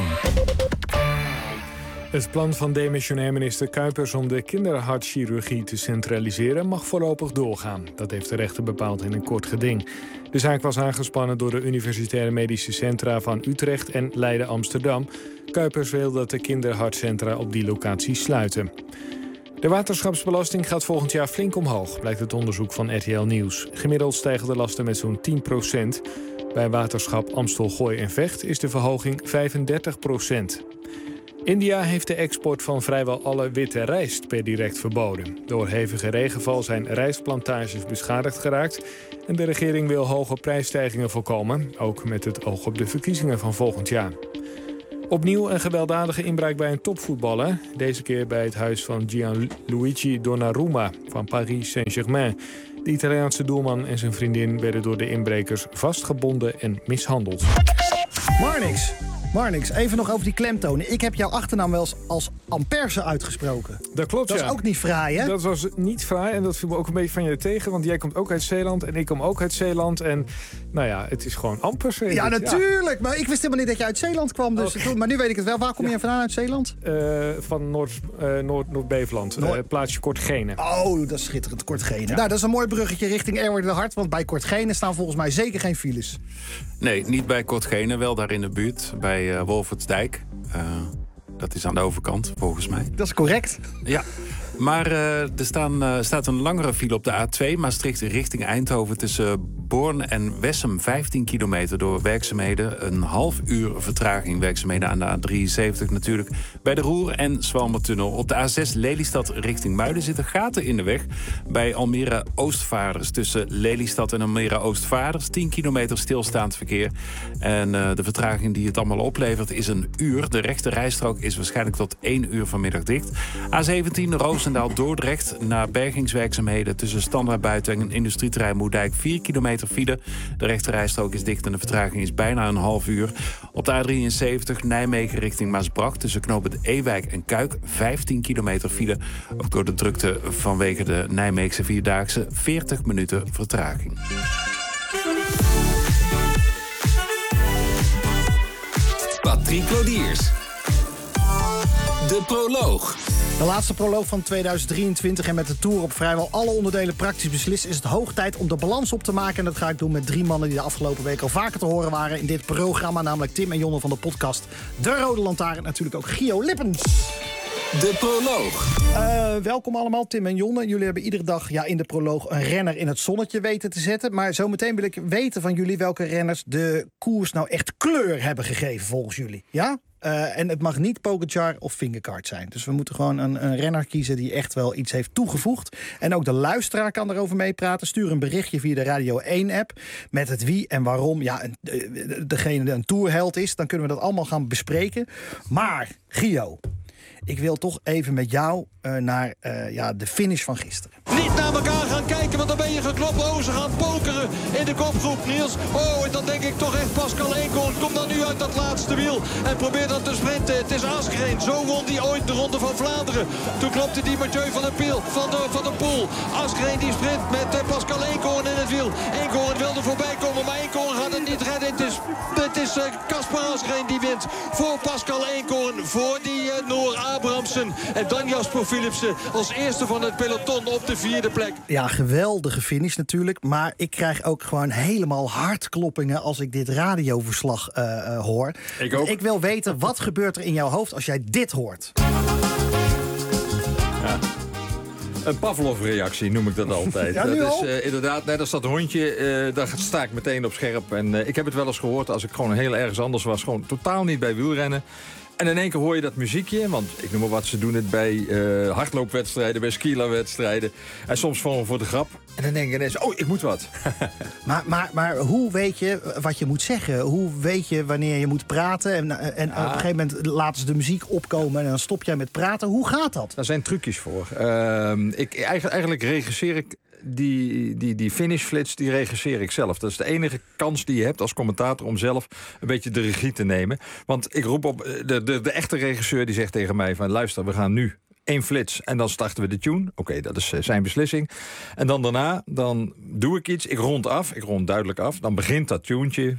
Het plan van demissionair minister Kuipers om de kinderhartchirurgie te centraliseren mag voorlopig doorgaan. Dat heeft de rechter bepaald in een kort geding. De zaak was aangespannen door de universitaire medische centra van Utrecht en Leiden-Amsterdam. Kuipers wil dat de kinderhartcentra op die locatie sluiten. De waterschapsbelasting gaat volgend jaar flink omhoog, blijkt het onderzoek van RTL Nieuws. Gemiddeld stijgen de lasten met zo'n 10%. Bij waterschap Amstel, Gooi en Vecht is de verhoging 35%. India heeft de export van vrijwel alle witte rijst per direct verboden. Door hevige regenval zijn rijstplantages beschadigd geraakt en de regering wil hoge prijsstijgingen voorkomen, ook met het oog op de verkiezingen van volgend jaar. Opnieuw een gewelddadige inbraak bij een topvoetballer. Deze keer bij het huis van Gianluigi Donnarumma van Paris Saint-Germain. De Italiaanse doelman en zijn vriendin werden door de inbrekers vastgebonden en mishandeld. Marnix, even nog over die klemtonen. Ik heb jouw achternaam wel eens als Amperse uitgesproken. Dat klopt, Dat is ook niet fraai, hè? Dat was niet fraai en dat viel me ook een beetje van je tegen. Want jij komt ook uit Zeeland en ik kom ook uit Zeeland. En nou ja, het is gewoon Amperse. Ja, natuurlijk. Maar ik wist helemaal niet dat je uit Zeeland kwam. Dus maar nu weet ik het wel. Waar kom je vandaan uit Zeeland? Van Noord-Beveland. Plaatsje Kortgene. Oh, dat is schitterend. Kortgene. Ja. Nou, dat is een mooi bruggetje richting Erwin de Hart. Want bij Kortgene staan volgens mij zeker geen files. Nee, niet bij Kortgene. Wel daar in de buurt. Bij Wolfertsdijk. Dat is aan de overkant, volgens mij. Dat is correct. Ja. Maar er staat een langere file op de A2, Maastricht richting Eindhoven... tussen Born en Wessem, 15 kilometer door werkzaamheden. Een half uur vertraging werkzaamheden aan de A73 natuurlijk. Bij de Roer en Zwalmertunnel. Op de A6 Lelystad richting Muiden zitten gaten in de weg. Bij Almere Oostvaarders tussen Lelystad en Almere Oostvaarders. 10 kilometer stilstaand verkeer. En de vertraging die het allemaal oplevert is een uur. De rechte rijstrook is waarschijnlijk tot 1 uur vanmiddag dicht. A17 Roosendaal-Dordrecht na bergingswerkzaamheden tussen Standaard Buiten en industrieterrein Moerdijk 4 kilometer file. De rechterrijstrook is dicht en de vertraging is bijna een half uur. Op de A73 Nijmegen richting Maasbracht tussen knooppunt Ewijk en Kuik 15 kilometer file. Ook door de drukte vanwege de Nijmeegse Vierdaagse 40 minuten vertraging. Patrick Lodiers. De proloog. De laatste proloog van 2023 en met de Tour op vrijwel alle onderdelen praktisch beslist... is het hoog tijd om de balans op te maken. En dat ga ik doen met 3 mannen die de afgelopen week al vaker te horen waren... in dit programma, namelijk Tim en Jonne van de podcast De Rode Lantaarn. En natuurlijk ook Gio Lippens. De proloog. Welkom allemaal, Tim en Jonne. Jullie hebben iedere dag in de proloog een renner in het zonnetje weten te zetten. Maar zometeen wil ik weten van jullie welke renners de koers nou echt kleur hebben gegeven volgens jullie. Ja? En het mag niet Pogacar of Vingegaard zijn. Dus we moeten gewoon een renner kiezen die echt wel iets heeft toegevoegd. En ook de luisteraar kan erover meepraten. Stuur een berichtje via de Radio 1-app met het wie en waarom degene die een tourheld is. Dan kunnen we dat allemaal gaan bespreken. Maar, Gio, ik wil toch even met jou naar de finish van gisteren. Niet naar elkaar gaan kijken, want dan ben je geklopt. Oh, ze gaan pokeren in de kopgroep, Niels. Oh, en dan denk ik toch echt Pascal Eenkhoorn. Komt dan nu uit dat laatste wiel en probeert dan te sprinten. Het is Asgreen. Zo won die ooit de Ronde van Vlaanderen. Toen klopte die Mathieu van der Poel. Asgreen die sprint met Pascal Eenkhoorn in het wiel. Eenkhoorn wilde voorbij komen, maar Eenkhoorn gaat het niet redden. Het is Kasper Asgreen die wint voor Pascal Eenkhoorn. Voor die Noor Abrahamsen. En dan Jasper Philipsen als eerste van het peloton op de 4e plek. Ja, geweldige finish natuurlijk. Maar ik krijg ook gewoon helemaal hartkloppingen als ik dit radioverslag hoor. Ik ook. Ik wil weten, wat gebeurt er in jouw hoofd als jij dit hoort? Een Pavlov-reactie noem ik dat altijd. Ja, dat is inderdaad, net als dat hondje, daar sta ik meteen op scherp. En ik heb het wel eens gehoord als ik gewoon heel ergens anders was. Gewoon totaal niet bij wielrennen. En in één keer hoor je dat muziekje. Want ik noem maar wat, ze doen het bij hardloopwedstrijden, bij skielerwedstrijden. En soms voor de grap. En dan denk je ineens, ik moet wat. Maar hoe weet je wat je moet zeggen? Hoe weet je wanneer je moet praten? En op een gegeven moment laten ze de muziek opkomen en dan stop jij met praten. Hoe gaat dat? Daar zijn trucjes voor. Eigenlijk regisseer ik die finishflits, die regisseer ik zelf. Dat is de enige kans die je hebt als commentator om zelf een beetje de regie te nemen. Want ik roep op, de echte regisseur die zegt tegen mij van luister, we gaan nu 1 flits en dan starten we de tune. Oké, dat is zijn beslissing. En dan daarna, dan doe ik iets, ik rond duidelijk af. Dan begint dat tuentje.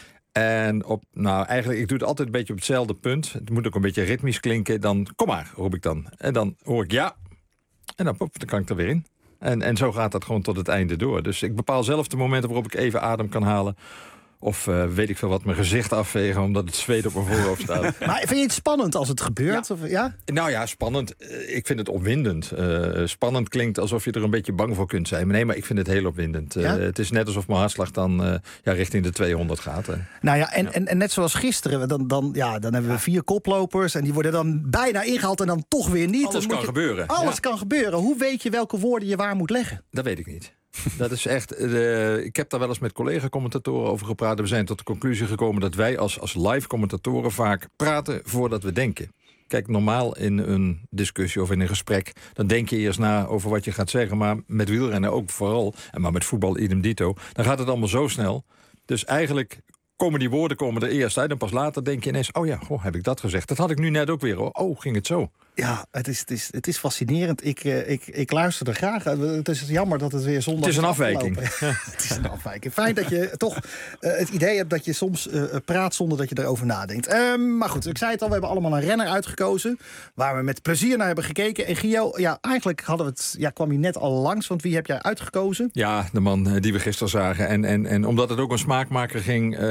En eigenlijk, ik doe het altijd een beetje op hetzelfde punt. Het moet ook een beetje ritmisch klinken. Dan, kom maar, roep ik dan. En dan hoor ik ja. En dan kan ik er weer in. En zo gaat dat gewoon tot het einde door. Dus ik bepaal zelf de momenten waarop ik even adem kan halen. Of weet ik veel wat, mijn gezicht afvegen omdat het zweet op mijn voorhoofd staat. Maar vind je het spannend als het gebeurt? Ja. Of, ja? Nou ja, spannend. Ik vind het opwindend. Spannend klinkt alsof je er een beetje bang voor kunt zijn. Maar nee, maar ik vind het heel opwindend. Ja? Het is net alsof mijn hartslag dan richting de 200 gaat. Nou ja, en net zoals gisteren, dan hebben we 4 koplopers en die worden dan bijna ingehaald en dan toch weer niet. Alles kan gebeuren. Alles kan gebeuren. Hoe weet je welke woorden je waar moet leggen? Dat weet ik niet. Dat is echt. Ik heb daar wel eens met collega-commentatoren over gepraat. We zijn tot de conclusie gekomen dat wij als live-commentatoren vaak praten voordat we denken. Kijk, normaal in een discussie of in een gesprek, dan denk je eerst na over wat je gaat zeggen. Maar met wielrennen ook vooral, maar met voetbal idem dito, dan gaat het allemaal zo snel. Dus eigenlijk komen die woorden er eerst uit en pas later denk je ineens, heb ik dat gezegd? Dat had ik nu net ook weer. Ging het zo? Ja, het is fascinerend. Ik luister er graag. Het is jammer dat het weer zondag is. Het is een afwijking. Het is een afwijking. Fijn dat je toch het idee hebt dat je soms praat zonder dat je erover nadenkt. Maar goed, ik zei het al, we hebben allemaal een renner uitgekozen waar we met plezier naar hebben gekeken. En Gio, eigenlijk kwam je net al langs, want wie heb jij uitgekozen? Ja, de man die we gisteren zagen. En omdat het ook een smaakmaker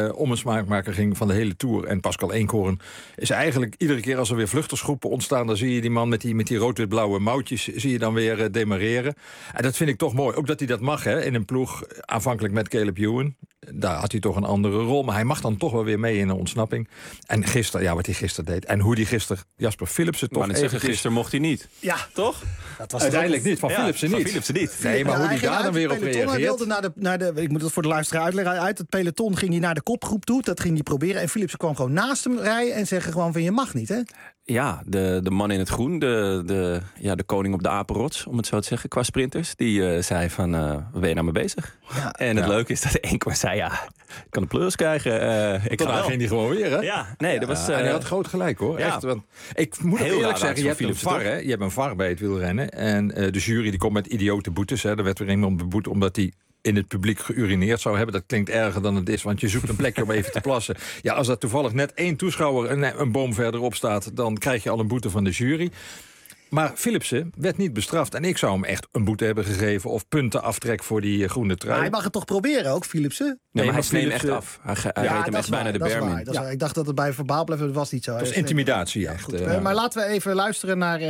ging van de hele Tour. En Pascal Eenkhoorn is eigenlijk iedere keer als er weer vluchtersgroepen ontstaan, dan zie je die man met die rood-wit-blauwe mouwtjes zie je dan weer demareren. En dat vind ik toch mooi. Ook dat hij dat mag in een ploeg, aanvankelijk met Caleb Ewan. Daar had hij toch een andere rol. Maar hij mag dan toch wel weer mee in een ontsnapping. En gisteren, wat hij gisteren deed. En hoe die gisteren Jasper Philipsen toch even... Gisteren mocht hij niet. Ja, toch? Dat was uiteindelijk niet. Van Philipsen niet. Nee, maar hoe hij daar dan weer op reageert. Hij wilde naar de, ik moet dat voor de luisteraar uitleggen. Uit het peloton ging hij naar de kopgroep toe. Dat ging hij proberen. En Philipsen kwam gewoon naast hem rijden en zeggen gewoon van je mag niet, hè? Ja, de man in het groen, de koning op de apenrots, om het zo te zeggen, qua sprinters. Die zei van, waar ben je nou mee bezig? Ja, en het leuke is dat Eenkhoorn zei, ik kan de pleurs krijgen. Daarna ging hij gewoon weer, hè? Ja, nee, dat was... en hij had groot gelijk, hoor. Echt, want ik moet heel eerlijk zeggen, je hebt een VAR, hè? Je hebt een VAR bij het wielrennen. En de jury die komt met idiote boetes, hè. Er werd weer iemand beboet omdat hij in het publiek geurineerd zou hebben. Dat klinkt erger dan het is, want je zoekt een plekje om even te plassen. Ja, als dat toevallig net 1 toeschouwer een boom verderop staat, dan krijg je al een boete van de jury. Maar Philipsen werd niet bestraft. En ik zou hem echt een boete hebben gegeven of punten aftrek voor die groene trui. Maar hij mag het toch proberen ook, Philipsen? Nee, maar hij sneed echt af. Hij reed hem echt bijna de berm in. Ik dacht dat het bij verbaal bleef, dat was niet zo. Dat was intimidatie, echt. Maar laten we even luisteren naar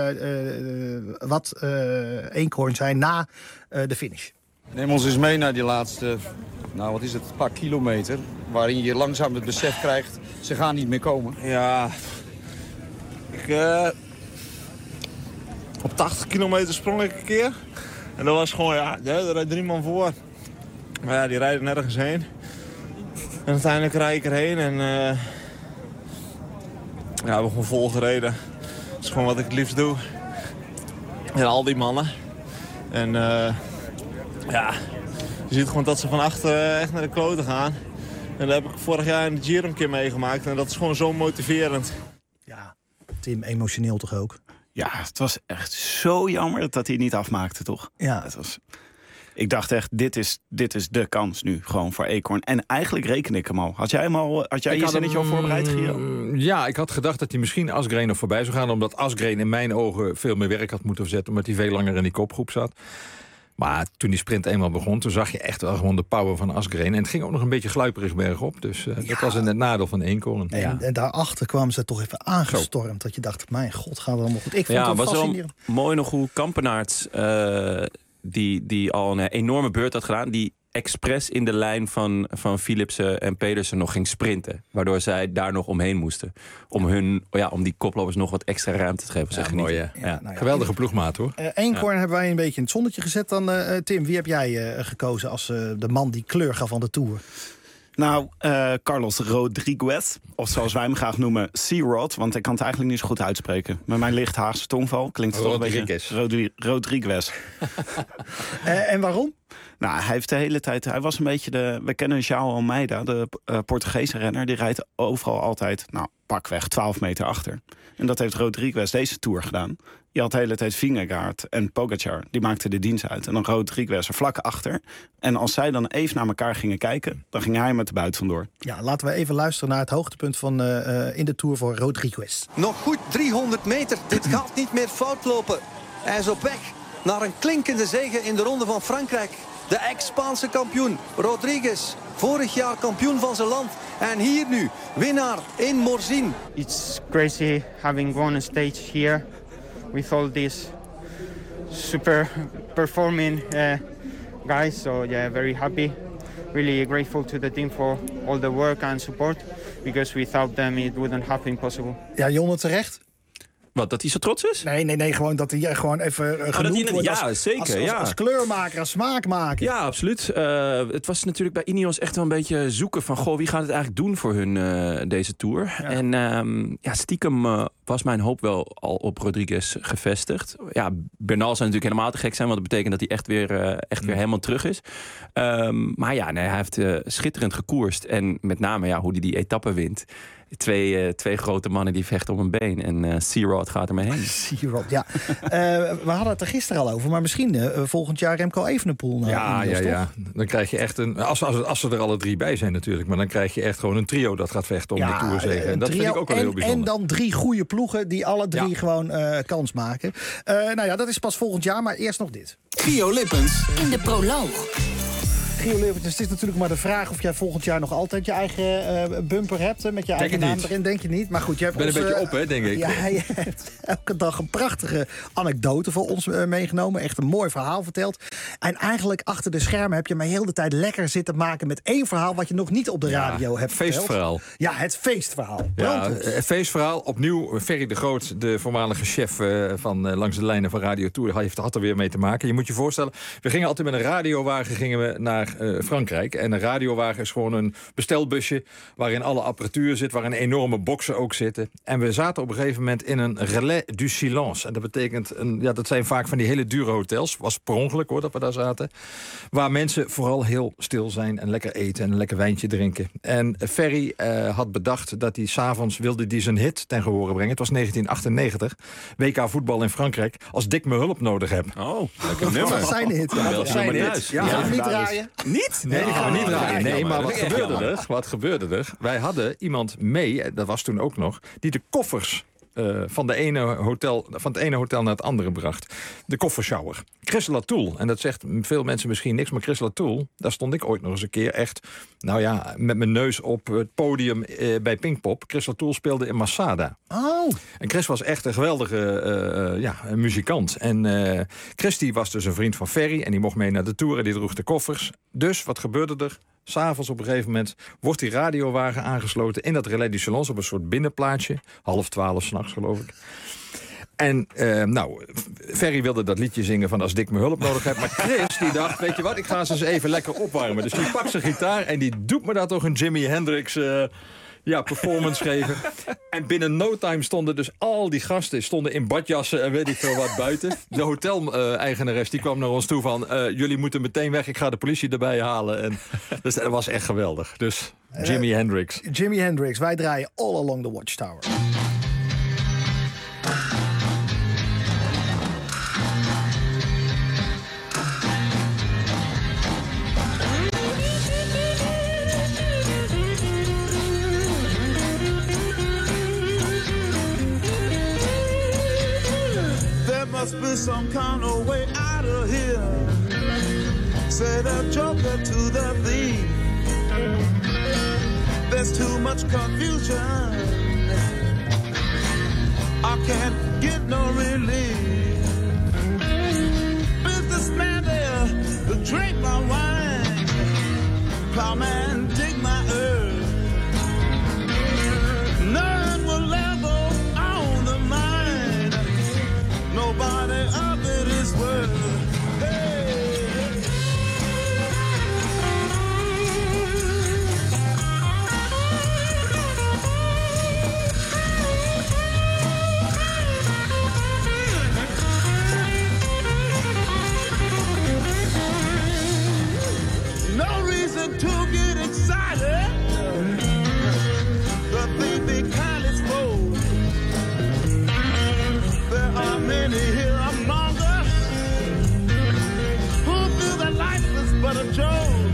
wat Eenkhoorn zei na de finish. Neem ons eens mee naar die laatste, een paar kilometer, waarin je langzaam het besef krijgt, ze gaan niet meer komen. Ja, op 80 kilometer sprong ik een keer. En dat was gewoon, er rijdt 3 man voor. Maar die rijden nergens heen. En uiteindelijk rijd ik erheen en we hebben gewoon vol gereden. Dat is gewoon wat ik het liefst doe. En al die mannen. En je ziet gewoon dat ze van achter echt naar de kloten gaan. En dat heb ik vorig jaar in de Giro een keer meegemaakt. En dat is gewoon zo motiverend. Ja, Tim, emotioneel toch ook? Ja, het was echt zo jammer dat hij niet afmaakte, toch? Ja. Ik dacht echt, dit is de kans nu gewoon voor Eenkhoorn. En eigenlijk reken ik hem al. Had jij je zinnetje al voorbereid, Gio? Ja, ik had gedacht dat hij misschien Asgreen nog voorbij zou gaan. Omdat Asgreen in mijn ogen veel meer werk had moeten verzetten. Omdat hij veel langer in die kopgroep zat. Maar toen die sprint eenmaal begon, toen zag je echt wel gewoon de power van Asgreen. En het ging ook nog een beetje gluiperig bergop. Dus dat was het nadeel van Eenkorn. En daarachter kwamen ze toch even aangestormd. Dat je dacht, mijn god, gaat het allemaal goed. Ik vond het was fascinerend. wel mooi nog hoe Kampenaerts, die al een enorme beurt had gedaan, die expres in de lijn van Philipsen en Pedersen nog ging sprinten. Waardoor zij daar nog omheen moesten. Om die koplopers nog wat extra ruimte te geven. Zeg mooi, geweldige ploegmaat, hoor. Eenkorn hebben wij een beetje in het zonnetje gezet. Dan, Tim, wie heb jij gekozen als de man die kleur gaf aan de Tour? Nou, Carlos Rodriguez, of zoals wij hem graag noemen, C-Rod. Want ik kan het eigenlijk niet zo goed uitspreken. Met mijn licht Haagse tongval klinkt het toch een beetje Rodriguez. En waarom? Nou, hij heeft de hele tijd... Hij was een beetje we kennen João Almeida, de Portugese renner. Die rijdt overal altijd, pakweg 12 meter achter. En dat heeft Rodriguez deze Tour gedaan. Je had de hele tijd Vingegaard en Pogacar. Die maakten de dienst uit. En dan Rodriguez er vlak achter. En als zij dan even naar elkaar gingen kijken, dan ging hij met de buit vandoor. Ja, laten we even luisteren naar het hoogtepunt van in de Tour voor Rodriguez. Nog goed 300 meter. Dit gaat niet meer fout lopen. Hij is op weg naar een klinkende zege in de Ronde van Frankrijk. De ex-Spaanse kampioen Rodriguez. Vorig jaar kampioen van zijn land. En hier nu, winnaar in Morzine. It's crazy having won a stage here with all these super performing guys. So yeah, very happy. Really grateful to the team for all the work and support. Because without them it wouldn't have been possible. Ja, Jonne, terecht? Wat, dat hij zo trots is? Nee, gewoon dat hij gewoon even genoemd wordt als kleurmaker, als smaakmaker. Ja, absoluut. Het was natuurlijk bij Ineos echt wel een beetje zoeken van, wie gaat het eigenlijk doen voor hun deze Tour? Ja. En stiekem was mijn hoop wel al op Rodriguez gevestigd. Ja, Bernal zou natuurlijk helemaal te gek zijn, want dat betekent dat hij echt weer helemaal terug is. Maar ja, hij heeft schitterend gekoerst. En met name hoe hij die etappe wint. Twee grote mannen die vechten om een been. En C-Rod gaat ermee heen. C-Rod, ja. We hadden het er gisteren al over. Maar misschien volgend jaar Remco Evenepoel. Ja. Dan krijg je echt een... Als ze er alle drie bij zijn natuurlijk. Maar dan krijg je echt gewoon een trio dat gaat vechten om de Tourzege. En dat vind ik ook wel heel bijzonder. En dan 3 goede ploegen die alle 3 gewoon kans maken. Dat is pas volgend jaar. Maar eerst nog dit. Gio Lippens in de proloog. Gio Lippens, het is natuurlijk maar de vraag of jij volgend jaar nog altijd je eigen bumper hebt. Met je eigen naam erin, denk je niet. Maar goed, je hebt ben een beetje op, hè, denk ik. Ja, je hebt elke dag een prachtige anekdote voor ons meegenomen. Echt een mooi verhaal verteld. En eigenlijk achter de schermen heb je mij heel de tijd lekker zitten maken met 1 verhaal wat je nog niet op de radio hebt verteld. Feestverhaal. Ja, het feestverhaal. Ja, het feestverhaal. Opnieuw Ferry de Groot, de voormalige chef van Langs de Lijnen van Radio Tour, had er weer mee te maken. Je moet je voorstellen, we gingen altijd met een radiowagen naar Frankrijk. En een radiowagen is gewoon een bestelbusje waarin alle apparatuur zit, waarin enorme boxen ook zitten. En we zaten op een gegeven moment in een relais du silence. En dat betekent, dat zijn vaak van die hele dure hotels. Was per ongeluk hoor, dat we daar zaten. Waar mensen vooral heel stil zijn en lekker eten en een lekker wijntje drinken. En Ferry had bedacht dat hij 's avonds wilde zijn hit ten gehore brengen. Het was 1998. WK voetbal in Frankrijk. Als Dick me hulp nodig heb. Oh, lekker nummer. Dat zijn hit. Ja, zijn hit. Ja, niet draaien. Niet? Nee, die gaan we niet draaien. Nee, maar wat gebeurde er? Wij hadden iemand mee, dat was toen ook nog, die de koffers van het ene hotel naar het andere bracht. De koffershower. Chris Latoul. En dat zegt veel mensen misschien niks, maar Chris Latoul, daar stond ik ooit nog eens een keer echt, met mijn neus op het podium bij Pinkpop. Chris Latoul speelde in Masada. Oh. En Chris was echt een geweldige muzikant. En Chris die was dus een vriend van Ferry en die mocht mee naar de Tour en die droeg de koffers. Dus, wat gebeurde er? 's Avonds op een gegeven moment wordt die radiowagen aangesloten in dat relais du silence op een soort binnenplaatsje. 11:30 s'nachts geloof ik. En Ferry wilde dat liedje zingen van Als Dick me hulp nodig heb. Maar Chris die dacht, weet je wat, ik ga ze eens even lekker opwarmen. Dus die pakt zijn gitaar en die doet me daar toch een Jimi Hendrix performance geven. En binnen no time stonden dus al die gasten in badjassen en weet ik veel wat buiten. De hotel-eigenares die kwam naar ons toe van, jullie moeten meteen weg, ik ga de politie erbij halen. En, dus dat was echt geweldig. Dus Jimi Hendrix. Jimi Hendrix, wij draaien All Along the Watchtower. Must be some kind of way out of here. Say the joker to the thief. There's too much confusion. I can't get no relief. Businessman there to drink my wine. Plowman dig my earth. None will ever own the mine. Nobody of it is worth. No reason to get excited. The thing be kind is full. There are many here among us who feel that life is but a joke.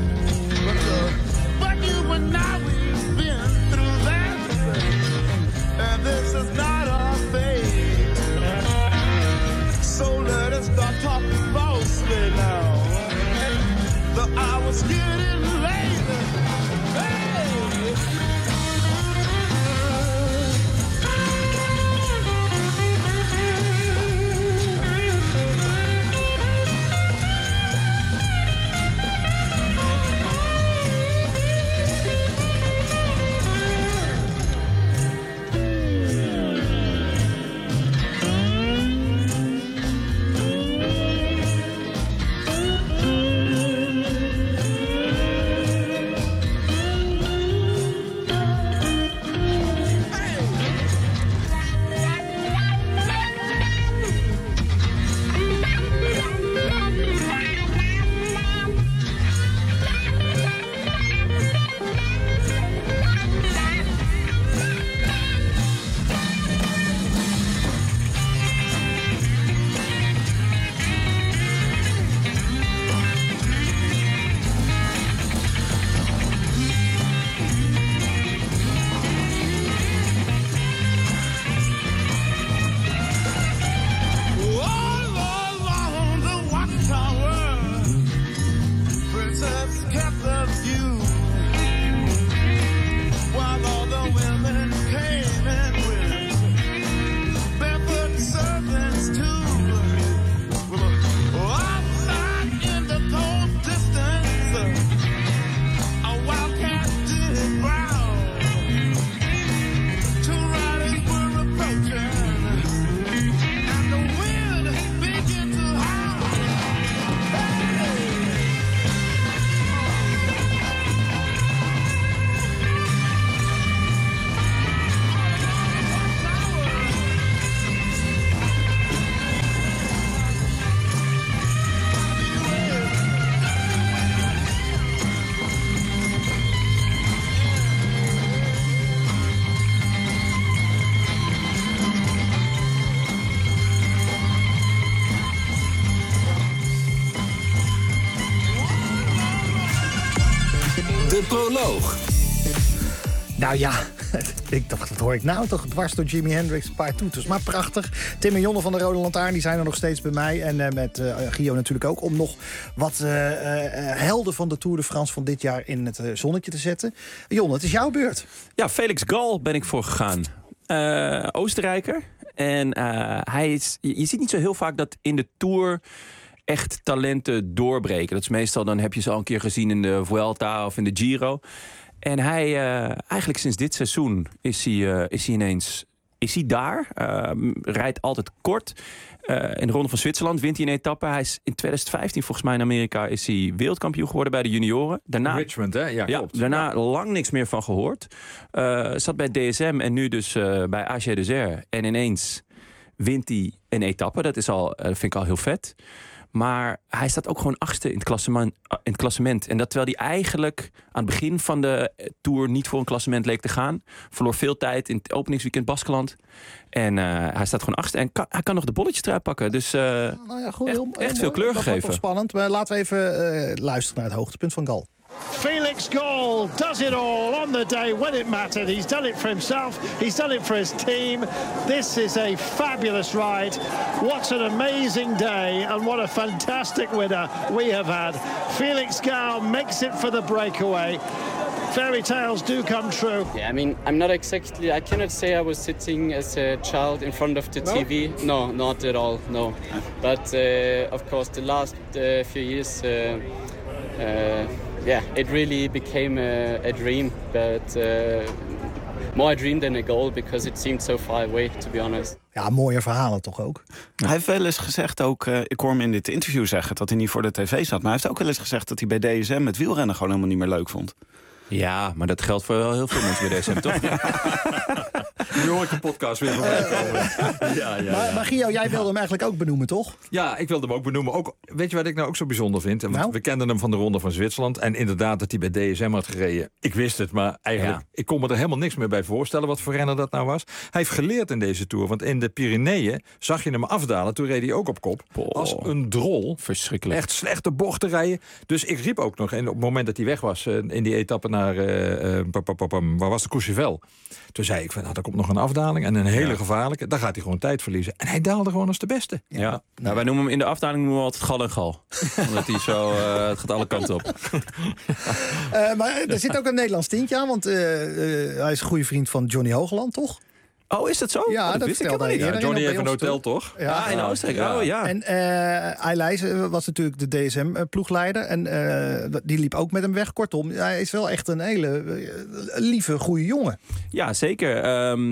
But you and I, we've been through that, and this is not our fate. So let us start talking falsely now. The hour's getting late. Hey! De proloog. Nou ja, ik dacht, dat hoor ik nou toch dwars door Jimi Hendrix, een paar toeters. Maar prachtig. Tim en Jonne van de Rode Lantaarn, die zijn er nog steeds bij mij. En met Gio natuurlijk ook, om nog wat helden van de Tour de France van dit jaar in het zonnetje te zetten. Jonne, het is jouw beurt. Ja, Felix Gall ben ik voor gegaan. Oostenrijker. En hij is, je ziet niet zo heel vaak dat in de Tour echt talenten doorbreken. Dat is meestal, dan heb je ze al een keer gezien in de Vuelta of in de Giro. En hij, eigenlijk sinds dit seizoen is hij daar. Rijdt altijd kort. In de Ronde van Zwitserland wint hij een etappe. Hij is in 2015 volgens mij in Amerika is hij wereldkampioen geworden bij de junioren. Daarna, Richmond, hè? Ja, klopt. Daarna lang niks meer van gehoord. Zat bij DSM en nu dus bij AG Desert. En ineens wint hij een etappe. Dat vind ik al heel vet. Maar hij staat ook gewoon 8e in het klassement. En dat terwijl hij eigenlijk aan het begin van de Tour niet voor een klassement leek te gaan. Verloor veel tijd in het openingsweekend Baskeland. En hij staat gewoon 8e. En hij kan nog de bolletjestrui pakken. Dus goed, echt veel kleur gegeven. Dat spannend. Maar laten we even luisteren naar het hoogtepunt van Gall. Felix Gall does it all on the day when it mattered. He's done it for himself. He's done it for his team. This is a fabulous ride. What an amazing day and what a fantastic winner we have had. Felix Gall makes it for the breakaway. Fairy tales do come true. Yeah, I mean, I'm not exactly... I cannot say I was sitting as a child in front of the TV. No, not at all, no. But, of course, the last few years... it really became a dream, but more a dream than a goal, because it seemed so far away, to be honest. Ja, mooie verhalen toch ook. Hij heeft wel eens gezegd ook, ik hoor hem in dit interview zeggen dat hij niet voor de tv zat, maar hij heeft ook wel eens gezegd dat hij bij DSM het wielrennen gewoon helemaal niet meer leuk vond. Ja, maar dat geldt voor wel heel veel mensen bij DSM, toch? Nu hoor ik de podcast weer voorbij komen. Maar Gio, jij wilde hem eigenlijk ook benoemen, toch? Ja, ik wilde hem ook benoemen. Ook, weet je wat ik nou ook zo bijzonder vind? We kenden hem van de Ronde van Zwitserland. En inderdaad dat hij bij DSM had gereden. Ik wist het, maar eigenlijk... Ik kon me er helemaal niks meer bij voorstellen wat voor renner dat nou was. Hij heeft geleerd in deze Tour. Want in de Pyreneeën zag je hem afdalen. Toen reed hij ook op kop. Als een drol. Verschrikkelijk. Echt slechte bochten rijden. Dus ik riep ook nog, en op het moment dat hij weg was... in die etappe naar... waar was de Courchevel? Toen zei ik van, daar komt nog een afdaling en een hele gevaarlijke. Dan gaat hij gewoon tijd verliezen. En hij daalde gewoon als de beste. Ja. Nou, wij noemen hem in de afdaling noemen we altijd gal en gal. Omdat hij zo, het gaat alle kanten op. Maar er zit ook een Nederlands tintje aan, want hij is een goede vriend van Johnny Hogeland, toch? Oh, is dat zo? Ja, dat wist ik vertelde helemaal hij niet. Johnny heeft een hotel, toch? Ja, in Oostenrijk. Ja. Oh, ja. En Aylijs was natuurlijk de DSM-ploegleider. En die liep ook met hem weg. Kortom, hij is wel echt een hele lieve, goede jongen. Ja, zeker.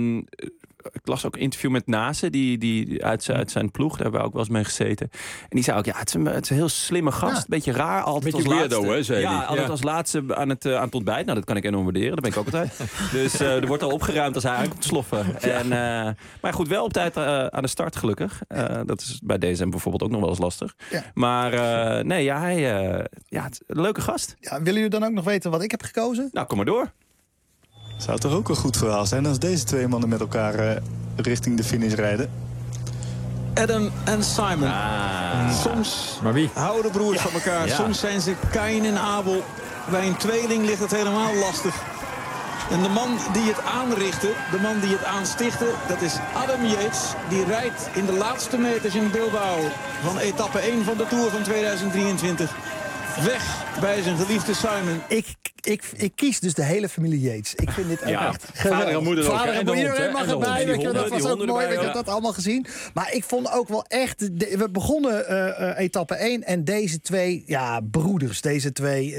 Ik las ook een interview met Nase, die uit zijn ploeg. Daar hebben we ook wel eens mee gezeten. En die zei ook, het is een heel slimme gast. Een beetje raar. Altijd beetje als weirdo, laatste. hè, zei hij. Altijd als laatste aan het ontbijt. Nou, dat kan ik enorm waarderen. Dat ben ik ook altijd. Dus er wordt al opgeruimd als hij aankomt sloffen. Maar goed, wel op tijd aan de start, gelukkig. Dat is bij DSM bijvoorbeeld ook nog wel eens lastig. Ja. Maar het is een leuke gast. Ja, willen jullie dan ook nog weten wat ik heb gekozen? Nou, kom maar door. Zou toch ook een goed verhaal zijn als deze twee mannen met elkaar richting de finish rijden? Adam en Simon. Soms houden de broers van elkaar. Ja. Soms zijn ze Kain en Abel. Bij een tweeling ligt het helemaal lastig. En de man die het aanrichtte, de man die het aanstichtte, dat is Adam Yates. Die rijdt in de laatste meters in Bilbao van etappe 1 van de Tour van 2023. Weg bij zijn geliefde Simon. Ik kies dus de hele familie Yates. Ik vind dit echt vader en moeder ook. Vader en moeder, iedereen mag erbij. Dat was ook mooi, ik heb dat allemaal gezien. Maar ik vond ook wel echt... We begonnen etappe 1 en deze twee broeders, deze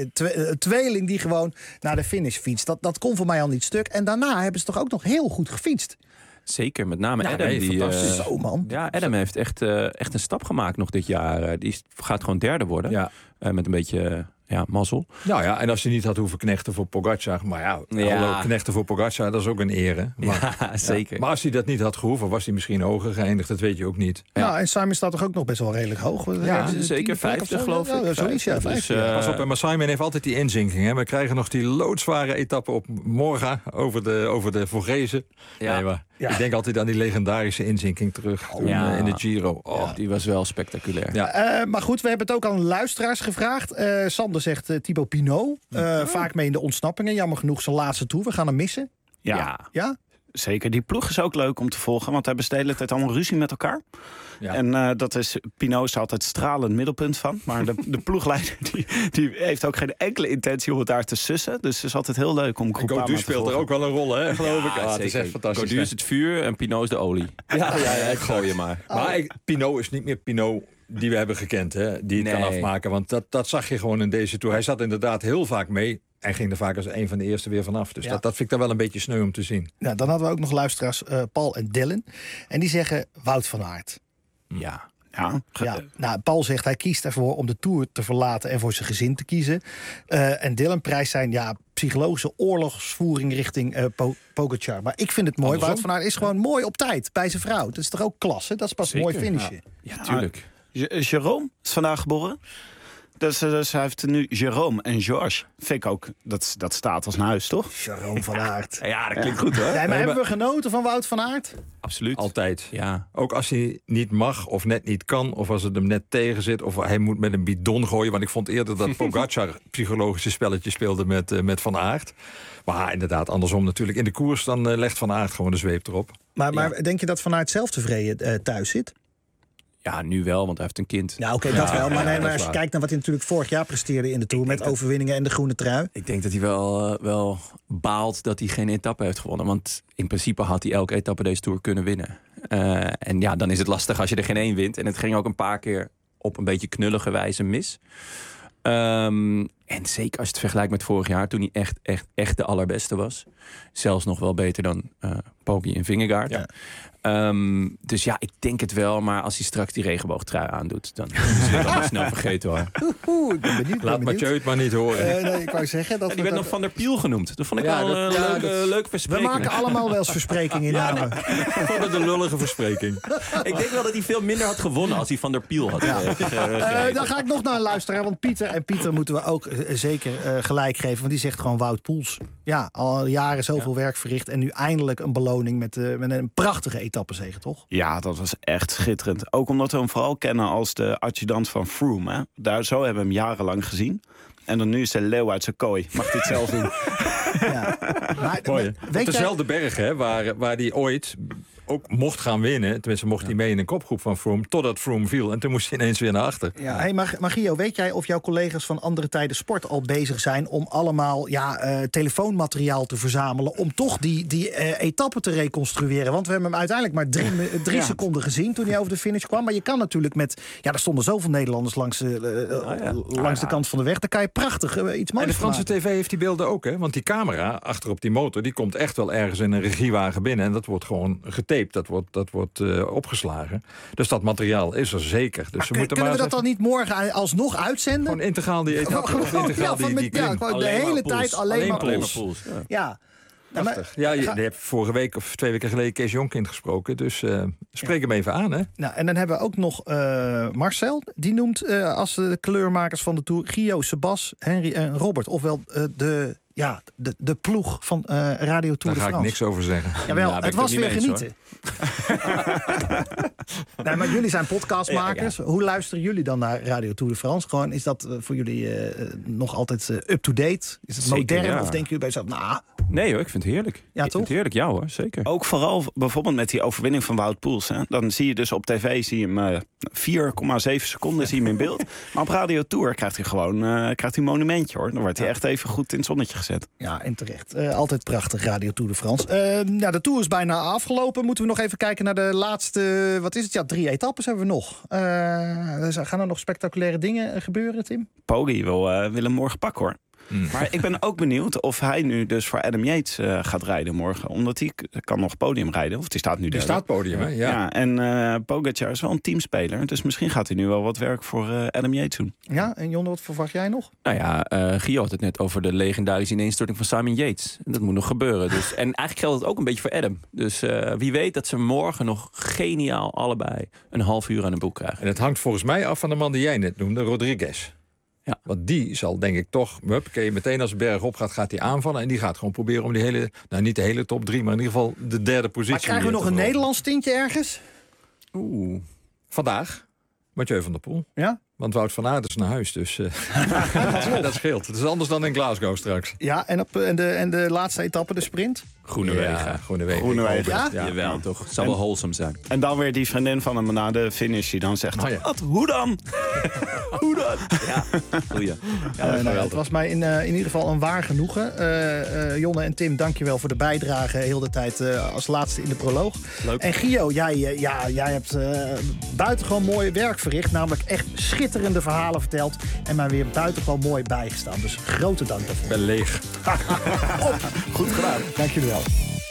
tweeling die gewoon naar de finish fietst. Dat kon voor mij al niet stuk. En daarna hebben ze toch ook nog heel goed gefietst. Zeker, met name Adam. Fantastisch. Zo, man. Ja, Adam heeft echt een stap gemaakt nog dit jaar. Die gaat gewoon derde worden. Ja. Met een beetje mazzel. Nou ja, en als hij niet had hoeven knechten voor Pogacar. Maar hallo, knechten voor Pogacar, dat is ook een ere. Maar, zeker. Maar als hij dat niet had gehoeven, was hij misschien hoger geëindigd. Dat weet je ook niet. Ja, en Simon staat toch ook nog best wel redelijk hoog? Ja, zeker. 50 geloof ik. Ja, zoiets, ja. Dus, pas op, maar Simon heeft altijd die inzinking. Hè. We krijgen nog die loodzware etappe op morgen over de Vogezen. Ja. Nee, maar ik denk altijd aan die legendarische inzinking terug in de Giro. Die was wel spectaculair. Ja. Maar goed, we hebben het ook aan luisteraars gevraagd. Sander zegt Thibaut Pinot. Vaak mee in de ontsnappingen. Jammer genoeg zijn laatste Tour. We gaan hem missen. Ja. Ja? Zeker. Die ploeg is ook leuk om te volgen. Want hij besteedt de hele tijd allemaal ruzie met elkaar. Ja. En dat is... Pinot is altijd stralend middelpunt van. Maar de ploegleider die heeft ook geen enkele intentie om het daar te sussen. Dus het is altijd heel leuk om Groupama te volgen. Speelt er ook wel een rol, hè, geloof ik. Het is echt fantastisch. Gaudu is het vuur en Pinot is de olie. Ik gooi je maar. Maar Pinot is niet meer Pinot die we hebben gekend, hè, die het kan afmaken. Want dat zag je gewoon in deze Tour. Hij zat inderdaad heel vaak mee. En ging er vaak als een van de eerste weer vanaf. Dus dat vind ik dan wel een beetje sneu om te zien. Nou, dan hadden we ook nog luisteraars Paul en Dylan. En die zeggen Wout van Aert. Ja. Nou, Paul zegt hij kiest ervoor om de Tour te verlaten en voor zijn gezin te kiezen. En Dylan prijst zijn psychologische oorlogsvoering richting Pogacar. Maar ik vind het mooi. Wout van Aert is gewoon mooi op tijd bij zijn vrouw. Dat is toch ook klasse? Dat is pas een mooi finishje. Ja, tuurlijk. Jérôme is vandaag geboren. Dus hij heeft nu Jérôme en Georges. Vind ik ook, dat staat als een huis, toch? Jérôme van Aert. Ja, dat klinkt goed, hoor. Ja, maar hebben we genoten van Wout van Aert? Absoluut. Altijd. Ja. Ook als hij niet mag of net niet kan... of als het hem net tegen zit... of hij moet met een bidon gooien. Want ik vond eerder dat Pogacar psychologische spelletjes speelde met Van Aert. Maar inderdaad, andersom natuurlijk. In de koers dan legt Van Aert gewoon de zweep erop. Maar denk je dat Van Aert zelf tevreden thuis zit? Ja, nu wel, want hij heeft een kind. Ja, oké, dat wel. Maar als je kijkt naar wat hij natuurlijk vorig jaar presteerde in de Tour... met overwinningen en de groene trui. Ik denk dat hij wel baalt dat hij geen etappe heeft gewonnen. Want in principe had hij elke etappe deze Tour kunnen winnen. En ja, dan is het lastig als je er geen één wint. En het ging ook een paar keer op een beetje knullige wijze mis. En zeker als je het vergelijkt met vorig jaar... toen hij echt de allerbeste was. Zelfs nog wel beter dan Poggi en Vingegaard. Ja. Dus ja, ik denk het wel. Maar als hij straks die regenboogtrui aandoet... dan is het allemaal snel vergeten, hoor. Ik ben benieuwd. Laat Mathieu het maar niet horen. Nee, ik wou zeggen... dat die werd nog Van der Piel genoemd. Dat vond ik wel een leuke verspreking. We maken allemaal wel eens versprekingen in namen. Ik vond het een lullige verspreking. Ik denk wel dat hij veel minder had gewonnen... als hij Van der Piel had Dan ga ik nog naar luisteren. Want Pieter moeten we ook zeker gelijk geven. Want die zegt gewoon Wout Poels. Ja, al jaren zoveel werk verricht. En nu eindelijk een beloning met een prachtige etappezege, toch? Ja, dat was echt schitterend. Ook omdat we hem vooral kennen als de adjudant van Froome. Hè? Zo hebben we hem jarenlang gezien. En dan nu is de leeuw uit zijn kooi. Mag hij het zelf doen? Ja. Mooi. Op dezelfde berg, hè, waar hij ooit ook mocht gaan winnen. Tenminste, mocht hij mee in een kopgroep van Froome... totdat Froome viel. En toen moest hij ineens weer naar achter. Ja, hey, maar Gio, weet jij of jouw collega's van Andere Tijden Sport al bezig zijn... om allemaal telefoonmateriaal te verzamelen... om toch die etappe te reconstrueren? Want we hebben hem uiteindelijk maar drie seconden gezien... toen hij over de finish kwam. Maar je kan natuurlijk met... Ja, er stonden zoveel Nederlanders langs de kant van de weg. Daar kan je prachtig iets moois maken. En de Franse maken. tv heeft die beelden ook, hè? Want die camera achter op die motor... die komt echt wel ergens in een regiewagen binnen... en dat wordt gewoon getaped. Dat wordt opgeslagen. Dus dat materiaal is er zeker. Dus kunnen we dat dan niet morgen alsnog uitzenden? Gewoon integraal die etappe of integraal die klim. De hele tijd alleen maar Poels. Ja. Ja, je hebt vorige week of 2 weken geleden Kees Jonkind gesproken. Dus spreek hem even aan, hè? Nou, en dan hebben we ook nog Marcel. Die noemt als de kleurmakers van de Tour... Gio, Sebas, Henry en Robert. Ofwel de ploeg van Radio Tour de France. Daar ga ik niks over zeggen. Jawel, het was weer genieten. Nee, maar jullie zijn podcastmakers. Ja. Hoe luisteren jullie dan naar Radio Tour de France? Gewoon, is dat voor jullie nog altijd up-to-date? Is het modern? Of denken jullie bij jezelf, Nee hoor, ik vind het heerlijk. Ja, toch? Heerlijk, ja hoor, zeker. Ook vooral bijvoorbeeld met die overwinning van Wout Poels. Hè? Dan zie je dus op tv 4,7 seconden zie je hem in beeld. Maar op Radio Tour krijgt hij gewoon een monumentje, hoor. Dan wordt hij echt even goed in het zonnetje gezet. Ja, en terecht. Altijd prachtig, Radio Tour de France. De Tour is bijna afgelopen. Moeten we nog even kijken naar de laatste... Wat is het? Ja, 3 etappes hebben we nog. Gaan er nog spectaculaire dingen gebeuren, Tim? Poggi wil hem morgen pakken, hoor. Maar ik ben ook benieuwd of hij nu dus voor Adam Yates gaat rijden morgen. Omdat hij kan nog podium rijden. Of die staat nu derde. Die staat podium, hè? Ja. En Pogacar is wel een teamspeler. Dus misschien gaat hij nu wel wat werk voor Adam Yates doen. Ja, en Jon, wat verwacht jij nog? Nou ja, Gio had het net over de legendarische ineenstorting van Simon Yates. Dat moet nog gebeuren. Dus, en eigenlijk geldt het ook een beetje voor Adam. Dus wie weet dat ze morgen nog geniaal allebei een half uur aan een boek krijgen. En het hangt volgens mij af van de man die jij net noemde, Rodriguez. Ja. Want die zal denk ik toch, meteen als de berg op gaat hij aanvallen. En die gaat gewoon proberen om die hele, niet de hele top 3, maar in ieder geval de derde positie. Maar krijgen we nog een Nederlands tintje ergens? Vandaag, Mathieu van der Poel. Ja? Want Wout van Aert is naar huis, dus dat scheelt. Het is anders dan in Glasgow straks. Ja, en de laatste etappe, de sprint? Groenewegen. Ja, Groenewegen. Ja? Jawel, toch. Het zal wel wholesome zijn. En dan weer die vriendin van hem na de finish die dan zegt... Wat? Hoe dan? Hoe dan? Ja, goeie. Het was mij in ieder geval een waar genoegen. Jonne en Tim, dankjewel voor de bijdrage. Heel de tijd als laatste in de proloog. Leuk. En Gio, jij hebt buitengewoon mooi werk verricht. Namelijk echt schitterende verhalen verteld. En mij weer buitengewoon mooi bijgestaan. Dus grote dank daarvoor. Ik ben leeg. Goed gedaan. Dank jullie wel.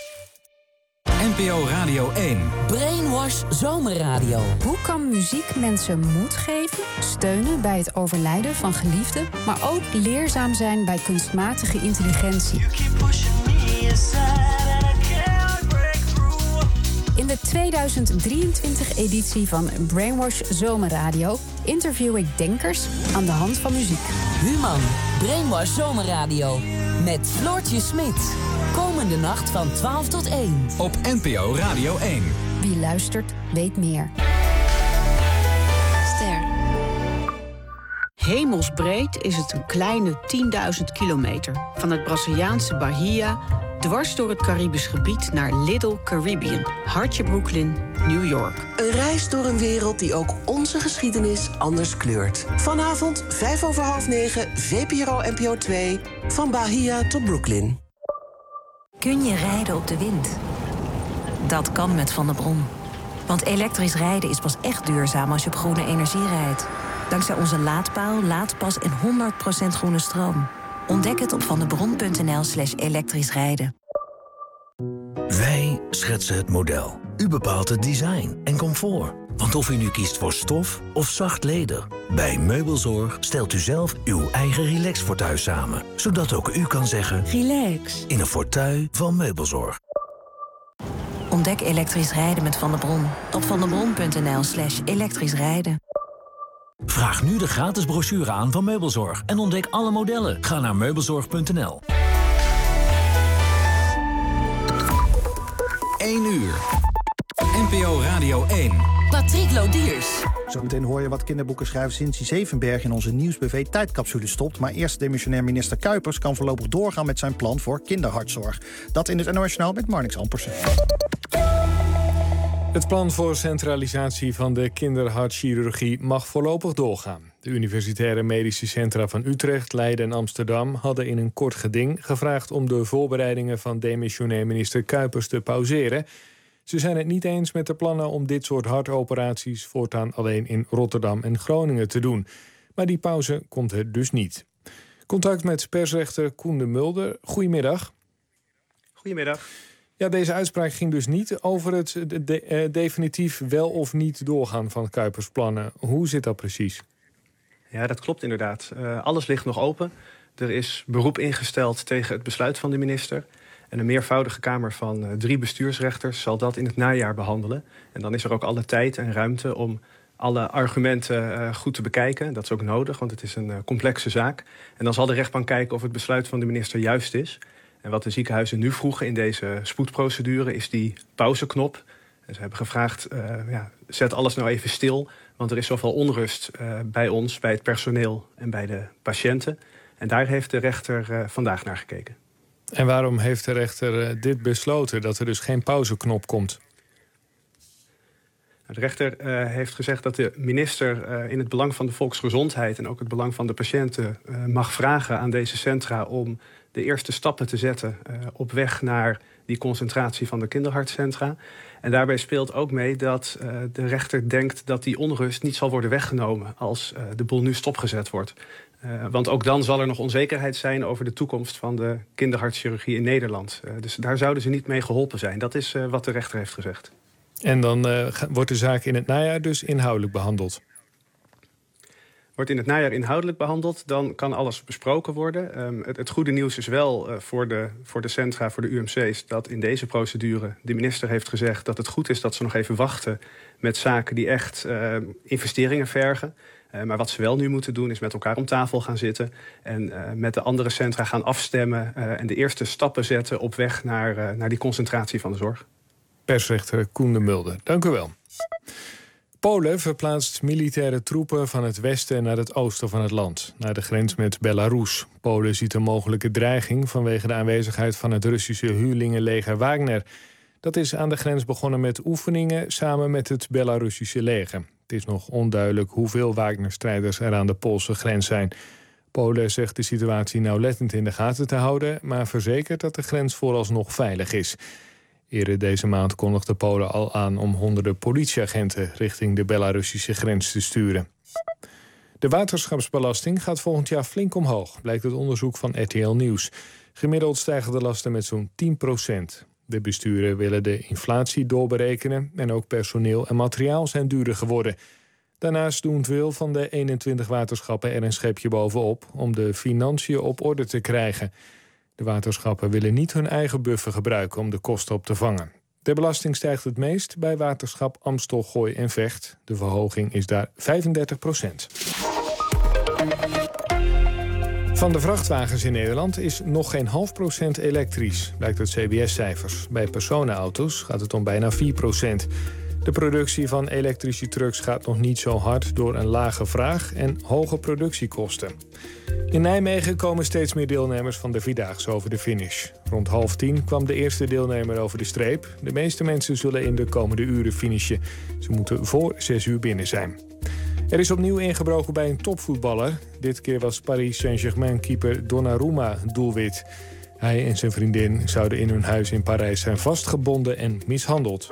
NPO Radio 1. Brainwash Zomerradio. Hoe kan muziek mensen moed geven, steunen bij het overlijden van geliefden, maar ook leerzaam zijn bij kunstmatige intelligentie? In de 2023-editie van Brainwash Zomerradio interview ik denkers aan de hand van muziek. Human, Brainwash Zomerradio. Met Floortje Smit. Komende nacht van 12 tot 1. Op NPO Radio 1. Wie luistert, weet meer. Ster. Hemelsbreed is het een kleine 10.000 kilometer. Van het Braziliaanse Bahia dwars door het Caribisch gebied naar Little Caribbean. Hartje Brooklyn, New York. Een reis door een wereld die ook onze geschiedenis anders kleurt. Vanavond 9:05, VPRO NPO 2, van Bahia tot Brooklyn. Kun je rijden op de wind? Dat kan met Van der Bron. Want elektrisch rijden is pas echt duurzaam als je op groene energie rijdt. Dankzij onze laadpaal, laadpas en 100% groene stroom. Ontdek het op vandebron.nl/elektrisch rijden. Wij schetsen het model. U bepaalt het design en comfort. Want of u nu kiest voor stof of zacht leder, bij Meubelzorg stelt u zelf uw eigen relax-fauteuil samen. Zodat ook u kan zeggen: relax in een fauteuil van Meubelzorg. Ontdek elektrisch rijden met Van der Bron op vandebron.nl/elektrisch rijden. Vraag nu de gratis brochure aan van Meubelzorg en ontdek alle modellen. Ga naar meubelzorg.nl. 1 uur. NPO Radio 1. Patrick Lodiers. Zometeen hoor je wat kinderboekenschrijver Cindy Zevenberg in onze Nieuwsbv tijdcapsule stopt. Maar eerst demissionair minister Kuipers kan voorlopig doorgaan met zijn plan voor kinderhartzorg. Dat in het NOS Journaal met Marnix Ampersen. Het plan voor centralisatie van de kinderhartchirurgie mag voorlopig doorgaan. De universitaire medische centra van Utrecht, Leiden en Amsterdam hadden in een kort geding gevraagd om de voorbereidingen van demissionair minister Kuipers te pauzeren. Ze zijn het niet eens met de plannen om dit soort hartoperaties voortaan alleen in Rotterdam en Groningen te doen. Maar die pauze komt er dus niet. Contact met persrechter Koen de Mulder. Goedemiddag. Goedemiddag. Ja, deze uitspraak ging dus niet over het definitief wel of niet doorgaan van Kuipers plannen. Hoe zit dat precies? Ja, dat klopt inderdaad. Alles ligt nog open. Er is beroep ingesteld tegen het besluit van de minister. En een meervoudige kamer van 3 bestuursrechters zal dat in het najaar behandelen. En dan is er ook alle tijd en ruimte om alle argumenten goed te bekijken. Dat is ook nodig, want het is een complexe zaak. En dan zal de rechtbank kijken of het besluit van de minister juist is. En wat de ziekenhuizen nu vroegen in deze spoedprocedure is die pauzeknop. En ze hebben gevraagd, zet alles nou even stil. Want er is zoveel onrust bij ons, bij het personeel en bij de patiënten. En daar heeft de rechter vandaag naar gekeken. En waarom heeft de rechter dit besloten, dat er dus geen pauzeknop komt? De rechter heeft gezegd dat de minister in het belang van de volksgezondheid en ook het belang van de patiënten mag vragen aan deze centra om de eerste stappen te zetten op weg naar die concentratie van de kinderhartcentra. En daarbij speelt ook mee dat de rechter denkt dat die onrust niet zal worden weggenomen als de boel nu stopgezet wordt. Want ook dan zal er nog onzekerheid zijn over de toekomst van de kinderhartchirurgie in Nederland. Dus daar zouden ze niet mee geholpen zijn. Dat is wat de rechter heeft gezegd. En dan wordt de zaak in het najaar dus inhoudelijk behandeld? Wordt in het najaar inhoudelijk behandeld, dan kan alles besproken worden. Het goede nieuws is wel voor de centra, voor de UMC's, dat in deze procedure de minister heeft gezegd dat het goed is dat ze nog even wachten met zaken die echt investeringen vergen. Maar wat ze wel nu moeten doen is met elkaar om tafel gaan zitten en met de andere centra gaan afstemmen en de eerste stappen zetten op weg naar die concentratie van de zorg. Persrechter Koen de Mulder, dank u wel. Polen verplaatst militaire troepen van het westen naar het oosten van het land, naar de grens met Belarus. Polen ziet een mogelijke dreiging vanwege de aanwezigheid van het Russische huurlingenleger Wagner. Dat is aan de grens begonnen met oefeningen samen met het Belarussische leger. Het is nog onduidelijk hoeveel Wagner-strijders er aan de Poolse grens zijn. Polen zegt de situatie nauwlettend in de gaten te houden, maar verzekert dat de grens vooralsnog veilig is. Eerder deze maand kondigde Polen al aan om honderden politieagenten richting de Belarussische grens te sturen. De waterschapsbelasting gaat volgend jaar flink omhoog, blijkt uit onderzoek van RTL Nieuws. Gemiddeld stijgen de lasten met zo'n 10%. De besturen willen de inflatie doorberekenen en ook personeel en materiaal zijn duurder geworden. Daarnaast doen veel van de 21 waterschappen er een schepje bovenop om de financiën op orde te krijgen. De waterschappen willen niet hun eigen buffer gebruiken om de kosten op te vangen. De belasting stijgt het meest bij waterschap Amstel, Gooi en Vecht. De verhoging is daar 35%. Van de vrachtwagens in Nederland is nog geen 0,5% elektrisch, blijkt uit CBS-cijfers. Bij personenauto's gaat het om bijna 4%. De productie van elektrische trucks gaat nog niet zo hard door een lage vraag en hoge productiekosten. In Nijmegen komen steeds meer deelnemers van de Vierdaagse over de finish. Rond 9:30 kwam de eerste deelnemer over de streep. De meeste mensen zullen in de komende uren finishen. Ze moeten voor 6 uur binnen zijn. Er is opnieuw ingebroken bij een topvoetballer. Dit keer was Paris Saint-Germain-keeper Donnarumma doelwit. Hij en zijn vriendin zouden in hun huis in Parijs zijn vastgebonden en mishandeld.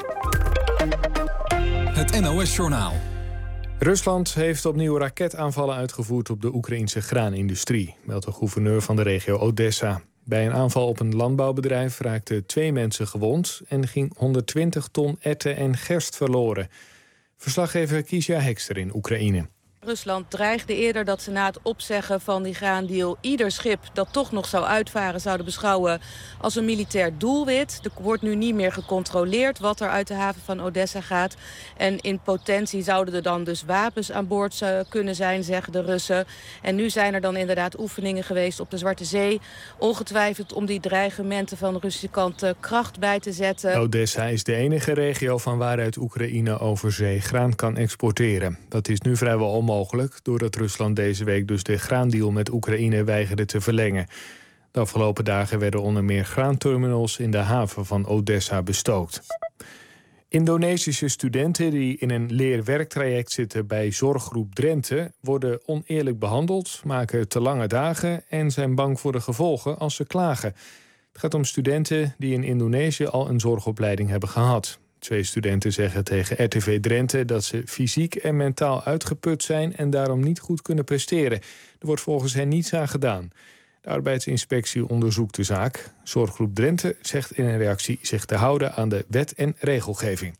Het NOS-journaal. Rusland heeft opnieuw raketaanvallen uitgevoerd op de Oekraïnse graanindustrie, meldt de gouverneur van de regio Odessa. Bij een aanval op een landbouwbedrijf raakten 2 mensen gewond en ging 120 ton erwten en gerst verloren. Verslaggever Kiesja Hekster in Oekraïne. Rusland dreigde eerder dat ze na het opzeggen van die graandeal ieder schip dat toch nog zou uitvaren zouden beschouwen als een militair doelwit. Er wordt nu niet meer gecontroleerd wat er uit de haven van Odessa gaat. En in potentie zouden er dan dus wapens aan boord kunnen zijn, zeggen de Russen. En nu zijn er dan inderdaad oefeningen geweest op de Zwarte Zee. Ongetwijfeld om die dreigementen van de Russische kant kracht bij te zetten. Odessa is de enige regio van waaruit Oekraïne over zee graan kan exporteren. Dat is nu vrijwel onmogelijk, doordat Rusland deze week dus de graandeal met Oekraïne weigerde te verlengen. De afgelopen dagen werden onder meer graanterminals in de haven van Odessa bestookt. Indonesische studenten die in een leer-werktraject zitten bij Zorggroep Drenthe worden oneerlijk behandeld, maken te lange dagen en zijn bang voor de gevolgen als ze klagen. Het gaat om studenten die in Indonesië al een zorgopleiding hebben gehad. 2 studenten zeggen tegen RTV Drenthe dat ze fysiek en mentaal uitgeput zijn en daarom niet goed kunnen presteren. Er wordt volgens hen niets aan gedaan. De arbeidsinspectie onderzoekt de zaak. Zorggroep Drenthe zegt in een reactie zich te houden aan de wet en regelgeving.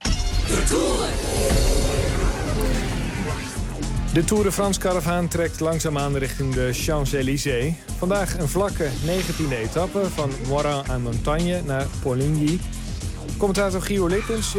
De Tour de France caravaan trekt langzaamaan richting de Champs-Élysées. Vandaag een vlakke 19e etappe van Morin-en-Montagne naar Poligny. Commentator Gio Lippens,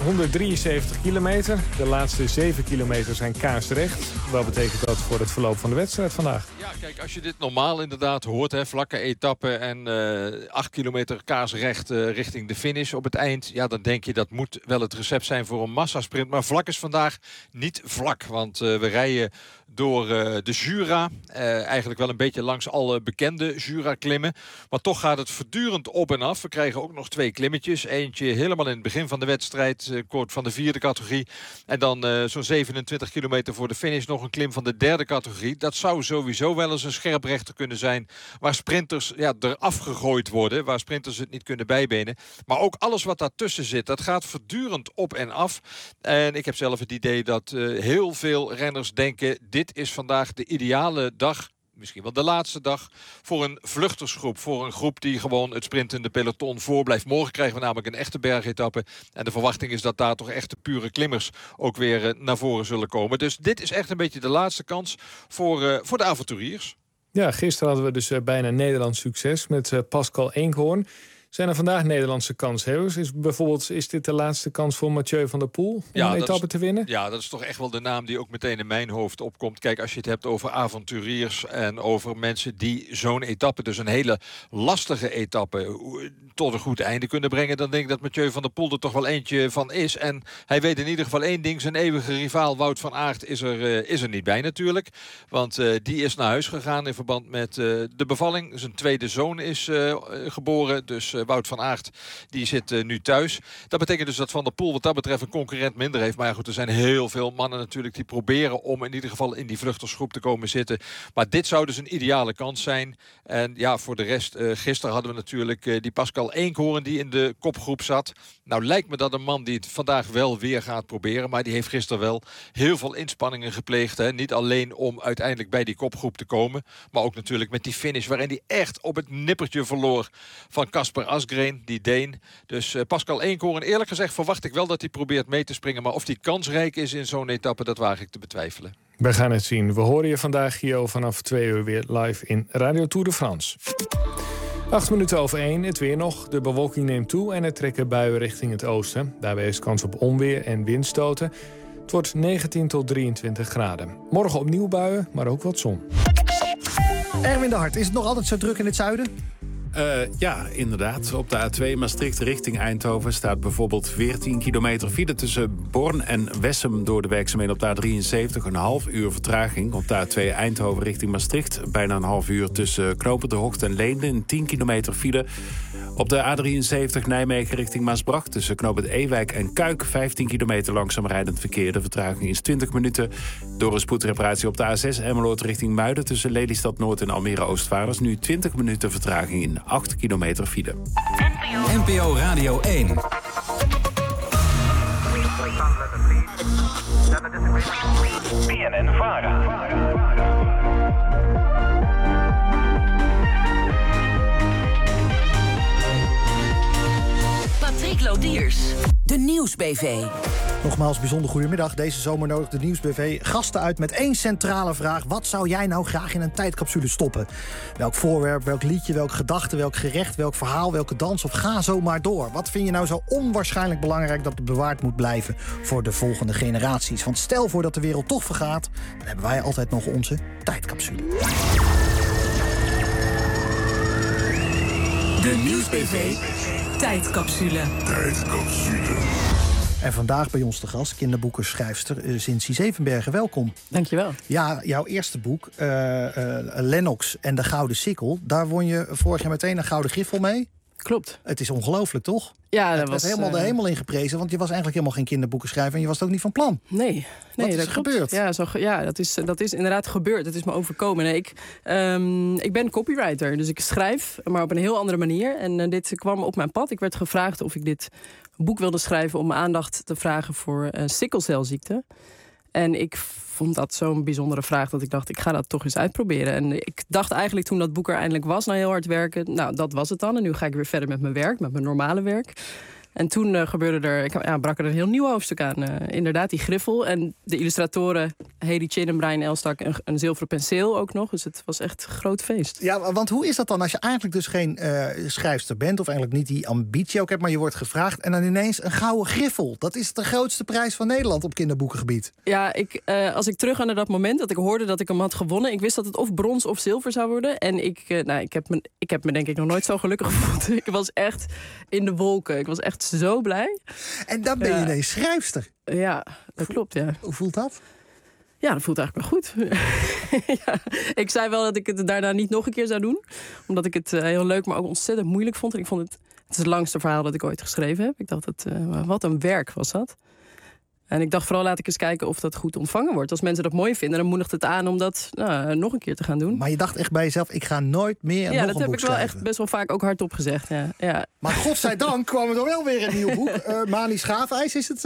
173 kilometer. De laatste 7 kilometer zijn kaarsrecht. Wat betekent dat voor het verloop van de wedstrijd vandaag? Ja, kijk, als je dit normaal inderdaad hoort, hè, vlakke etappen en 8 kilometer kaarsrecht richting de finish op het eind. Ja, dan denk je dat moet wel het recept zijn voor een massasprint. Maar vlak is vandaag niet vlak, want we rijden door de Jura. Eigenlijk wel een beetje langs alle bekende Jura-klimmen. Maar toch gaat het voortdurend op en af. We krijgen ook nog 2 klimmetjes. Eentje helemaal in het begin van de wedstrijd, kort van de 4e categorie. En dan zo'n 27 kilometer voor de finish nog een klim van de 3e categorie. Dat zou sowieso wel eens een scherprechter kunnen zijn, waar sprinters eraf gegooid worden, waar sprinters het niet kunnen bijbenen. Maar ook alles wat daartussen zit, dat gaat voortdurend op en af. En ik heb zelf het idee dat heel veel renners denken, dit is vandaag de ideale dag, misschien wel de laatste dag, voor een vluchtersgroep. Voor een groep die gewoon het sprintende peloton voorblijft. Morgen krijgen we namelijk een echte bergetappe. En de verwachting is dat daar toch echte pure klimmers ook weer naar voren zullen komen. Dus dit is echt een beetje de laatste kans voor de avonturiers. Ja, gisteren hadden we dus bijna Nederlands succes met Pascal Eenkhoorn. Zijn er vandaag Nederlandse kanshebbers? Is dit de laatste kans voor Mathieu van der Poel om een etappe te winnen? Ja, dat is toch echt wel de naam die ook meteen in mijn hoofd opkomt. Kijk, als je het hebt over avonturiers en over mensen die zo'n etappe, dus een hele lastige etappe, tot een goed einde kunnen brengen, dan denk ik dat Mathieu van der Poel er toch wel eentje van is. En hij weet in ieder geval één ding, zijn eeuwige rivaal Wout van Aert is er niet bij natuurlijk. Want die is naar huis gegaan in verband met de bevalling. Zijn tweede zoon is geboren, dus Wout van Aert die zit nu thuis. Dat betekent dus dat Van der Poel wat dat betreft een concurrent minder heeft. Maar ja, goed, er zijn heel veel mannen natuurlijk die proberen om in ieder geval in die vluchtersgroep te komen zitten. Maar dit zou dus een ideale kans zijn. En ja, voor de rest, gisteren hadden we natuurlijk die Pascal Eenkhoorn die in de kopgroep zat. Nou lijkt me dat een man die het vandaag wel weer gaat proberen. Maar die heeft gisteren wel heel veel inspanningen gepleegd. Hè. Niet alleen om uiteindelijk bij die kopgroep te komen. Maar ook natuurlijk met die finish waarin hij echt op het nippertje verloor van Kasper Asgreen, die Deen. Dus Pascal Eenkhoorn, eerlijk gezegd verwacht ik wel dat hij probeert mee te springen. Maar of hij kansrijk is in zo'n etappe, dat waag ik te betwijfelen. We gaan het zien. We horen je vandaag, Gio, vanaf 2 uur weer live in Radio Tour de France. 1:08, het weer nog. De bewolking neemt toe en er trekken buien richting het oosten. Daarbij is kans op onweer en windstoten. Het wordt 19 tot 23 graden. Morgen opnieuw buien, maar ook wat zon. Erwin de Hart, is het nog altijd zo druk in het zuiden? Ja, inderdaad. Op de A2 Maastricht richting Eindhoven staat bijvoorbeeld 14 kilometer file tussen Born en Wessem door de werkzaamheden op de A73. Een half uur vertraging. Op de A2 Eindhoven richting Maastricht bijna een half uur tussen Knopen de Hoogte en Leenden. 10 kilometer file. Op de A73 Nijmegen richting Maasbracht tussen Knopen Ewijk en Kuik 15 kilometer langzaam rijdend verkeer. De vertraging is 20 minuten. Door een spoedreparatie op de A6 Emmeloord richting Muiden tussen Lelystad Noord en Almere Oostvaarders nu 20 minuten vertraging in 8 kilometer file. NPO Radio 1. BNN-VARA. Patrick Lodiers, de Nieuwsbv. Nogmaals, bijzonder goedemiddag. Deze zomer nodigt de Nieuwsbv gasten uit met één centrale vraag. Wat zou jij nou graag in een tijdcapsule stoppen? Welk voorwerp, welk liedje, welk gedachte, welk gerecht, welk verhaal, welke dans of ga zo maar door. Wat vind je nou zo onwaarschijnlijk belangrijk dat het bewaard moet blijven voor de volgende generaties? Want stel voor dat de wereld toch vergaat, dan hebben wij altijd nog onze tijdcapsule. De Nieuwsbv Tijdcapsule. En vandaag bij ons te gast, kinderboekenschrijfster Zinzi Zevenbergen. Welkom. Dankjewel. Ja, jouw eerste boek, Lennox en de Gouden Sikkel. Daar won je vorig jaar meteen een Gouden Griffel mee. Klopt. Het is ongelooflijk, toch? Ja, dat het was werd helemaal de hemel in geprezen, want je was eigenlijk helemaal geen kinderboekenschrijver en je was het ook niet van plan. Nee, Wat is er gebeurd? Ja, dat is inderdaad gebeurd. Het is me overkomen. Nee, ik ben copywriter, dus ik schrijf, maar op een heel andere manier. En dit kwam op mijn pad. Ik werd gevraagd of ik dit boek wilde schrijven om aandacht te vragen voor sikkelcelziekte. En ik vond dat zo'n bijzondere vraag dat ik dacht, ik ga dat toch eens uitproberen. En ik dacht eigenlijk toen dat boek er eindelijk was, na heel hard werken, nou, dat was het dan. En nu ga ik weer verder met mijn werk, met mijn normale werk. En toen brak er een heel nieuw hoofdstuk aan. Inderdaad, die griffel. En de illustratoren Hedy Chin en Brian Elstak een zilveren penseel ook nog. Dus het was echt een groot feest. Ja, want hoe is dat dan als je eigenlijk dus geen schrijfster bent, of eigenlijk niet die ambitie ook hebt, maar je wordt gevraagd en dan ineens een gouden griffel? Dat is de grootste prijs van Nederland op kinderboekengebied. Ja, als ik terug ga naar dat moment dat ik hoorde dat ik hem had gewonnen, ik wist dat het of brons of zilver zou worden. En ik heb me denk ik nog nooit zo gelukkig gevoeld. Ik was echt in de wolken. Ik was echt zo blij. En dan ben je ineens schrijfster. Ja, dat klopt, ja. Hoe voelt dat? Ja, dat voelt eigenlijk wel goed. Ja, ik zei wel dat ik het daarna niet nog een keer zou doen. Omdat ik het heel leuk, maar ook ontzettend moeilijk vond. En ik vond het is het langste verhaal dat ik ooit geschreven heb. Ik dacht, wat een werk was dat. En ik dacht vooral, laat ik eens kijken of dat goed ontvangen wordt. Als mensen dat mooi vinden, dan moedigt het aan om dat nog een keer te gaan doen. Maar je dacht echt bij jezelf, ik ga nooit meer nog een boek schrijven. Ja, dat heb ik wel echt best wel vaak ook hardop gezegd. Ja. Maar godzijdank kwam er dan wel weer een nieuw boek. Mani Schaafijs is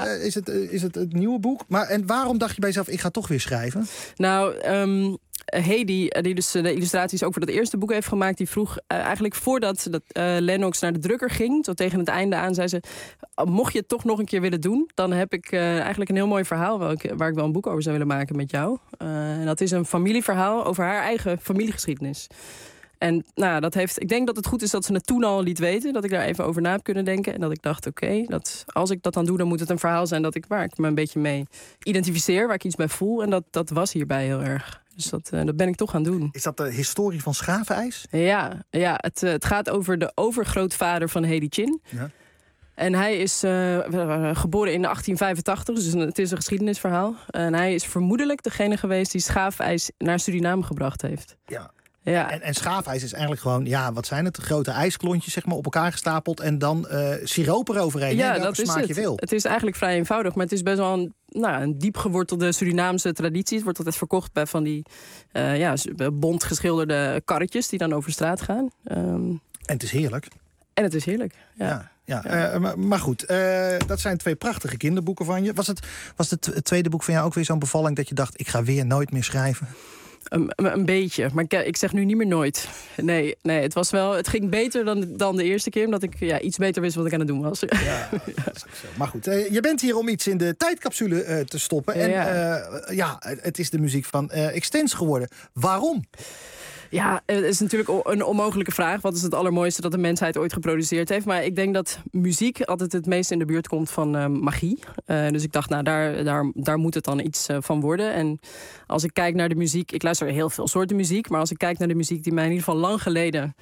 het nieuwe boek. En waarom dacht je bij jezelf, ik ga toch weer schrijven? Nou, Hedy, die dus de illustraties ook voor dat eerste boek heeft gemaakt, die vroeg eigenlijk voordat Lennox naar de drukker ging, zo tegen het einde aan, zei ze, mocht je het toch nog een keer willen doen, dan heb ik eigenlijk een heel mooi verhaal waar ik wel een boek over zou willen maken met jou. En dat is een familieverhaal over haar eigen familiegeschiedenis. En nou, ik denk dat het goed is dat ze het toen al liet weten, dat ik daar even over na heb kunnen denken. En dat ik dacht, oké, als ik dat dan doe, dan moet het een verhaal zijn waar ik me een beetje mee identificeer, waar ik iets bij voel. En dat was hierbij heel erg. Dus dat ben ik toch gaan doen. Is dat de historie van Schaafijs? Ja, het gaat over de overgrootvader van Hedy Chin. Ja. En hij is geboren in 1885, dus het is een geschiedenisverhaal. En hij is vermoedelijk degene geweest die schaafijs naar Suriname gebracht heeft. Ja. Ja. En schaafijs is eigenlijk gewoon, wat zijn het? Grote ijsklontjes zeg maar, op elkaar gestapeld en dan siroop eroverheen. Ja, dat is smaak je wil. Het is eigenlijk vrij eenvoudig, maar het is best wel een diep gewortelde Surinaamse traditie. Het wordt altijd verkocht bij van die bont geschilderde karretjes die dan over straat gaan. En het is heerlijk. En het is heerlijk, ja. Maar goed, dat zijn twee prachtige kinderboeken van je. Was het tweede boek van jou ook weer zo'n bevalling dat je dacht, ik ga weer nooit meer schrijven? Een beetje, maar ik zeg nu niet meer nooit. Nee, het ging beter dan de eerste keer, omdat ik iets beter wist wat ik aan het doen was. Ja, dat is ook zo. Maar goed, je bent hier om iets in de tijdcapsule te stoppen. En het is de muziek van Extens geworden. Waarom? Ja, het is natuurlijk een onmogelijke vraag. Wat is het allermooiste dat de mensheid ooit geproduceerd heeft? Maar ik denk dat muziek altijd het meest in de buurt komt van magie. Dus ik dacht, nou, daar moet het dan iets van worden. En als ik kijk naar de muziek... Ik luister heel veel soorten muziek. Maar als ik kijk naar de muziek die mij in ieder geval lang geleden...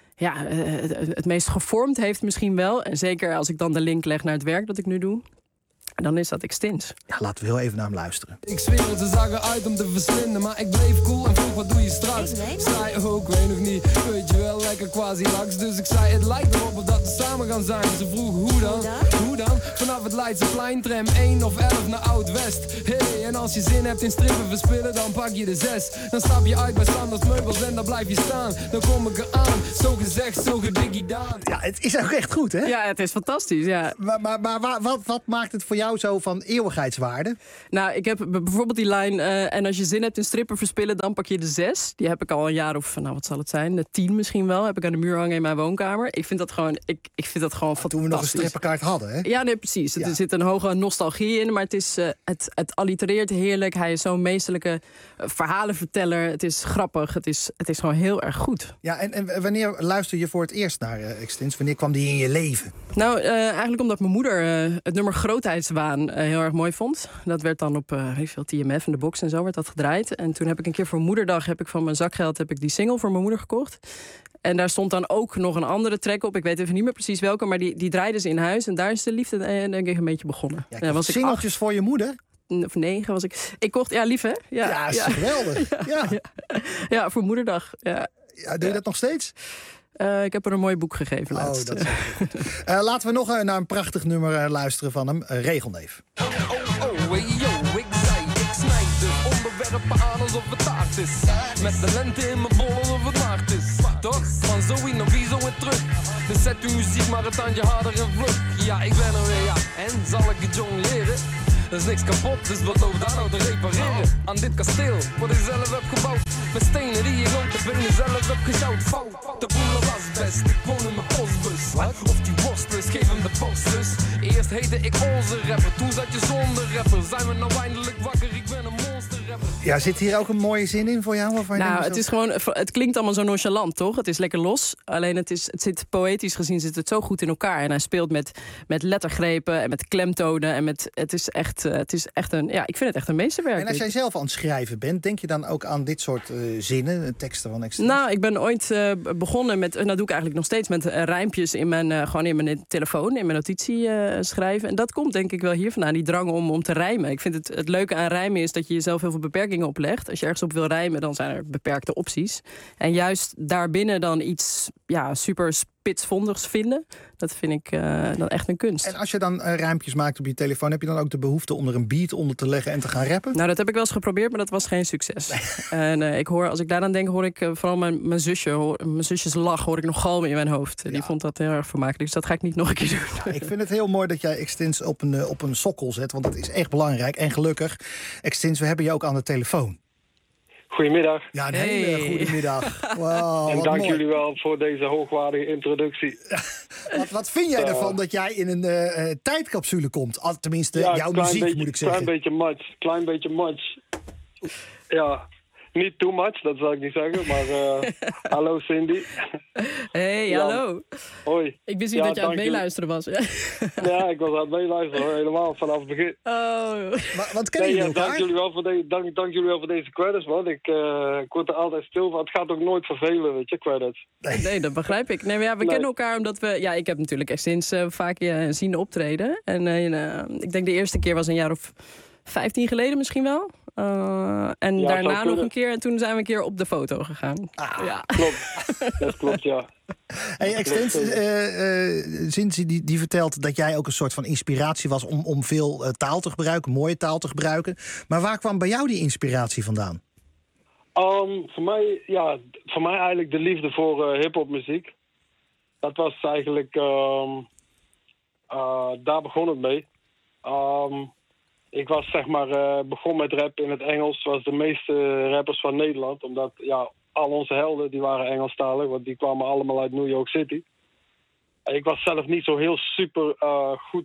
het meest gevormd heeft misschien wel. En zeker als ik dan de link leg naar het werk dat ik nu doe... dan is dat Extins. Ja, laten we heel even naar hem luisteren. Ik zweer het, ze zagen uit om te verslinden. Maar ik bleef cool en vroeg, wat doe je straks? Zei ook, weet nog niet, weet je wel, lekker quasi-lax. Dus ik zei, het lijkt erop dat we samen gaan zijn. Ze vroeg, hoe dan? Hoe dan? Vanaf het Leidseplein, tram 1 of 11 naar Oud-West. Hey, en als je zin hebt in strippen verspillen, dan pak je de 6. Dan stap je uit bij Sanders Meubels en dan blijf je staan. Dan kom ik eraan, zo gezegd, zo gediggidaan. Ja, het is ook echt goed, hè? Ja, het is fantastisch, ja. Maar wat maakt het voor jou zo van eeuwigheidswaarde? Nou, ik heb bijvoorbeeld die lijn... en als je zin hebt in strippen verspillen, dan pak je de 6. Die heb ik al een jaar of, nou wat zal het zijn, de 10 misschien wel. Heb ik aan de muur hangen in mijn woonkamer. Ik vind dat gewoon, ik vind dat gewoon fantastisch. Toen we nog een strippenkaart hadden, hè? Ja, nee, precies. Er zit een hoge nostalgie in, maar het is het allitereert heerlijk. Hij is zo'n meesterlijke verhalenverteller. Het is grappig. Het is gewoon heel erg goed. Ja, en wanneer luister je voor het eerst naar Extins? Wanneer kwam die in je leven? Nou, eigenlijk omdat mijn moeder het nummer Grootheidswaan heel erg mooi vond. Dat werd dan op TMF en de box en zo werd dat gedraaid. En toen heb ik een keer voor moederdag van mijn zakgeld die single voor mijn moeder gekocht. En daar stond dan ook nog een andere track op. Ik weet even niet meer precies welke, maar die draaiden ze in huis. En daar is de liefde denk ik een beetje begonnen. Ja, was singeltjes voor je moeder? Of 9 was ik. Ik kocht, ja, lief hè? Ja, is geweldig. Ja, voor moederdag. Ja. Doe je dat nog steeds? Ik heb er een mooi boek gegeven laatst. Dat is goed. Laten we nog naar een prachtig nummer luisteren van hem. Regelneef. Ik snijd de onderwerpen aan alsof het taart is. Met de lente in mijn bol alsof het maart is. Toch? Van Zoe naar wie zo weer terug. Dus zet uw muziek maar het tandje harder en vlug. Ja, ik ben er weer, ja. En zal ik het jong leren? Er is niks kapot, dus wat loopt daar nou te repareren? Aan dit kasteel, wat ik zelf heb gebouwd. Met stenen die ik ook de binnen zelf heb gesjouwd. Fout, de boel was best, ik woon in mijn postbus. Of die worstlus, geef hem de postbus. Eerst heette ik onze rapper, toen zat je zonder rapper. Zijn we nou eindelijk wakker, ik ben een monster rapper. Ja, zit hier ook een mooie zin in voor jou? Nou, het is gewoon, het klinkt allemaal zo nonchalant, toch? Het is lekker los, alleen het zit poëtisch gezien zit het zo goed in elkaar. En hij speelt met lettergrepen en met klemtonen en het is echt een, ja, ik vind het echt een meesterwerk. En als jij zelf aan het schrijven bent, denk je dan ook aan dit soort zinnen, teksten van Extins? Nou, ik ben ooit begonnen met, en dat doe ik eigenlijk nog steeds, met rijmpjes in mijn telefoon, in mijn notitie schrijven. En dat komt denk ik wel hier vandaan, die drang om te rijmen. Ik vind het leuke aan rijmen is dat je jezelf heel veel beperkingen oplegt. Als je ergens op wil rijmen, dan zijn er beperkte opties. En juist daarbinnen dan iets super spitsvondigs vinden, dat vind ik dan echt een kunst. En als je dan rijmpjes maakt op je telefoon, heb je dan ook de behoefte om er een beat onder te leggen en te gaan rappen? Nou, dat heb ik wel eens geprobeerd, maar dat was geen succes. En als ik daaraan denk, hoor ik vooral mijn zusjes lach, hoor ik nog galmen in mijn hoofd. Die vond dat heel erg vermakelijk, dus dat ga ik niet nog een keer doen. Ik vind het heel mooi dat jij Extins op een sokkel zet, want dat is echt belangrijk. En gelukkig, Extins, we hebben je ook aan de telefoon. Goedemiddag. Ja, een hele goede middag. Wow, en dank jullie wel voor deze hoogwaardige introductie. Wat vind jij ervan dat jij in een tijdcapsule komt? Tenminste, jouw muziek moet ik zeggen. Klein beetje much. Ja, niet too much, dat zal ik niet zeggen. Maar hallo Cindy. Hey, hallo. Hoi. Ik wist niet dat je aan het meeluisteren was. Ja, ik was aan het meeluisteren, helemaal vanaf het begin. Oh. Wat ken je elkaar? Dank jullie wel voor deze credits, man. Ik word er altijd stil van. Het gaat ook nooit vervelen, weet je, credits. Nee, dat begrijp ik. Nee, maar we kennen elkaar omdat we... Ja, ik heb natuurlijk Extins vaak zien optreden. En ik denk de eerste keer was een jaar of 15 geleden misschien wel. En daarna nog een keer. En toen zijn we een keer op de foto gegaan. Ja. Klopt. Dat klopt, ja. Hey, Extins, Zinzi die vertelt dat jij ook een soort van inspiratie was om veel taal te gebruiken, mooie taal te gebruiken. Maar waar kwam bij jou die inspiratie vandaan? Voor mij eigenlijk de liefde voor hiphopmuziek. Dat was eigenlijk... daar begon het mee. Ik was begon met rap in het Engels, zoals de meeste rappers van Nederland. Omdat al onze helden die waren Engelstalig, want die kwamen allemaal uit New York City. Ik was zelf niet zo heel super goed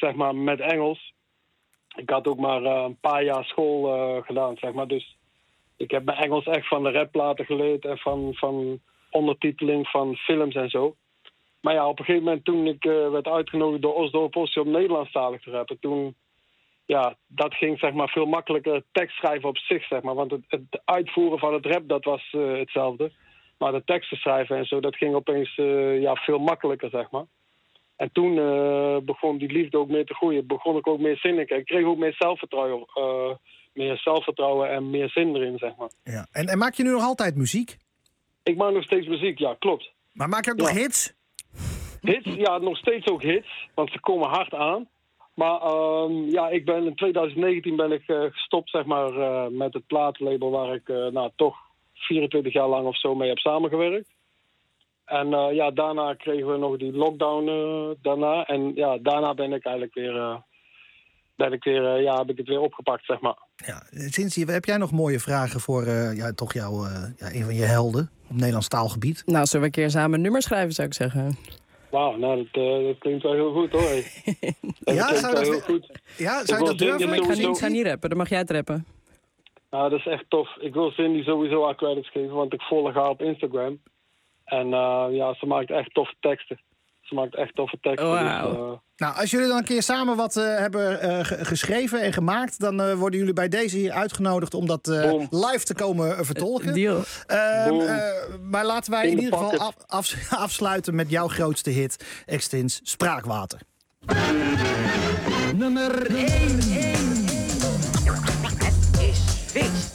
met Engels. Ik had ook maar een paar jaar school gedaan, Dus Ik heb mijn Engels echt van de rapplaten geleerd en van ondertiteling van films en zo. Maar ja, op een gegeven moment toen ik werd uitgenodigd door Osdorp Ossie om Nederlandstalig te rappen, toen, ja, dat ging zeg maar veel makkelijker tekst schrijven op zich, zeg maar. Want het uitvoeren van het rap, dat was hetzelfde. Maar de teksten schrijven en zo, dat ging opeens veel makkelijker, zeg maar. En toen begon die liefde ook meer te groeien. Begon ik ook meer zin in. Ik kreeg ook meer zelfvertrouwen en meer zin erin, zeg maar. Ja. En maak je nu nog altijd muziek? Ik maak nog steeds muziek, ja, klopt. Maar maak je ook nog hits? Hits? Ja, nog steeds ook hits. Want ze komen hard aan. Maar in 2019 ben ik gestopt, zeg maar, met het platenlabel waar ik toch 24 jaar lang of zo mee heb samengewerkt. En daarna kregen we nog die lockdown daarna. En ja, daarna ben ik eigenlijk weer... heb ik het weer opgepakt, zeg maar. Ja, Cincy, heb jij nog mooie vragen voor een van je helden op Nederlands taalgebied? Nou, zullen we een keer samen een nummer schrijven, zou ik zeggen. Wauw, nou, dat klinkt wel heel goed, hoor. Ja, zou dat heel goed? Ja, zou je dat durven? Ik ga niet rappen, dan mag jij het rappen. Nou, dat is echt tof. Ik wil Cindy sowieso haar credits geven, want ik volg haar op Instagram. En ze maakt echt toffe teksten. Wow. Dus, nou, als jullie dan een keer samen wat hebben geschreven en gemaakt, dan worden jullie bij deze hier uitgenodigd om dat live te komen vertolken. Deal. Maar laten wij in ieder geval afsluiten met jouw grootste hit, Extins, Spraakwater. Nummer 1. Het is feest.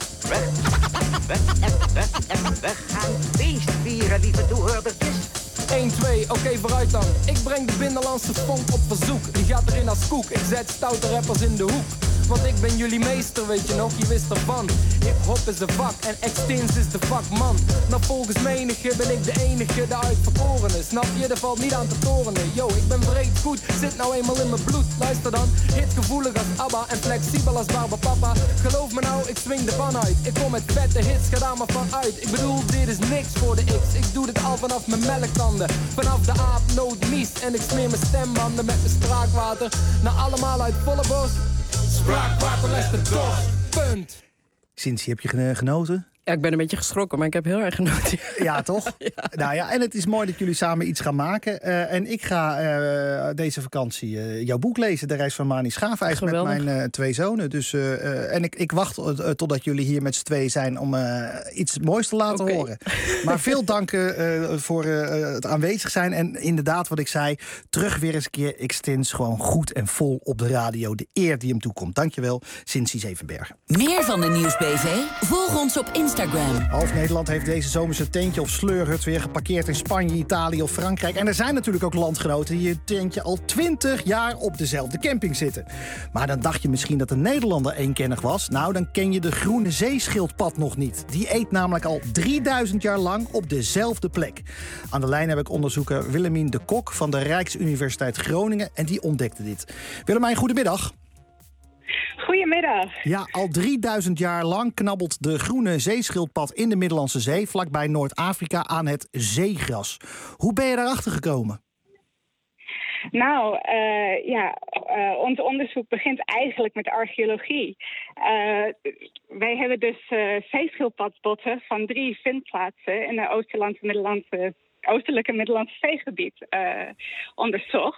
We gaan feest vieren, lieve toehoorders. 1, 2, oké, vooruit dan. Ik breng de binnenlandse funk op verzoek. Die gaat erin als koek. Ik zet stoute rappers in de hoek. Want ik ben jullie meester, weet je nog, je wist ervan. Hip-hop is een vak en Extins is de vakman. Nou, volgens menige ben ik de enige, de uitverkorene. Snap je, er valt niet aan te torenen. Yo, ik ben breed goed, zit nou eenmaal in mijn bloed. Luister dan, hitgevoelig als ABBA en flexibel als Barbapapa. Geloof me nou, ik swing de pan uit. Ik kom met vette hits, ga daar maar van uit. Ik bedoel, dit is niks voor de X. Ik doe dit al vanaf mijn melktanden. Vanaf de aap, nood, mies. En ik smeer mijn stembanden met mijn spraakwater. Nou, allemaal uit volle bos. Spraakwater, les de dos. Punt. Cincy, heb je genoten? Ja, ik ben een beetje geschrokken, maar ik heb heel erg genoten. Ja, toch? Ja. Nou ja, en het is mooi dat jullie samen iets gaan maken. En ik ga deze vakantie jouw boek lezen, De Reis van Mani Schaafijs, met mijn 2 zonen. Dus, en ik wacht totdat jullie hier met z'n 2 zijn om iets moois te laten horen. Maar veel dank voor het aanwezig zijn. En inderdaad, wat ik zei, terug weer eens een keer Extins, gewoon goed en vol op de radio. De eer die hem toekomt. Dankjewel, Cincy Zevenbergen. Meer van de Nieuwsbv? Volg ons op Instagram. Half Nederland heeft deze zomer zijn tentje of sleurhut weer geparkeerd in Spanje, Italië of Frankrijk. En er zijn natuurlijk ook landgenoten die je tentje al 20 jaar op dezelfde camping zitten. Maar dan dacht je misschien dat een Nederlander eenkennig was. Nou, dan ken je de groene zeeschildpad nog niet. Die eet namelijk al 3000 jaar lang op dezelfde plek. Aan de lijn heb ik onderzoeker Willemien de Kok van de Rijksuniversiteit Groningen. En die ontdekte dit. Willemijn, goedemiddag. Goedemiddag. Ja, al 3000 jaar lang knabbelt de groene zeeschildpad in de Middellandse Zee, vlakbij Noord-Afrika, aan het zeegras. Hoe ben je daarachter gekomen? Nou, ons onderzoek begint eigenlijk met archeologie. Wij hebben dus zeeschildpadbotten van 3 vindplaatsen in het oostelijke Middellandse Zeegebied onderzocht.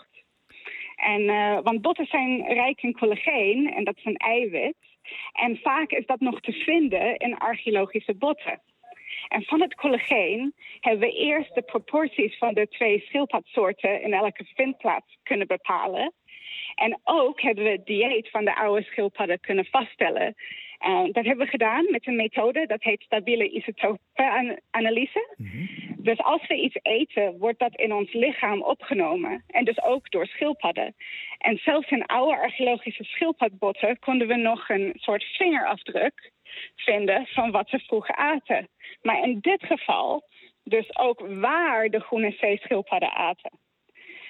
Want botten zijn rijk in collageen, en dat is een eiwit. En vaak is dat nog te vinden in archeologische botten. En van het collageen hebben we eerst de proporties van de 2 schildpadsoorten in elke vindplaats kunnen bepalen. En ook hebben we het dieet van de oude schildpadden kunnen vaststellen. Dat hebben we gedaan met een methode, dat heet stabiele isotopenanalyse. Dus als we iets eten, wordt dat in ons lichaam opgenomen. En dus ook door schildpadden. En zelfs in oude archeologische schildpadbotten konden we nog een soort vingerafdruk vinden van wat ze vroeger aten. Maar in dit geval dus ook waar de groene zeeschildpadden aten.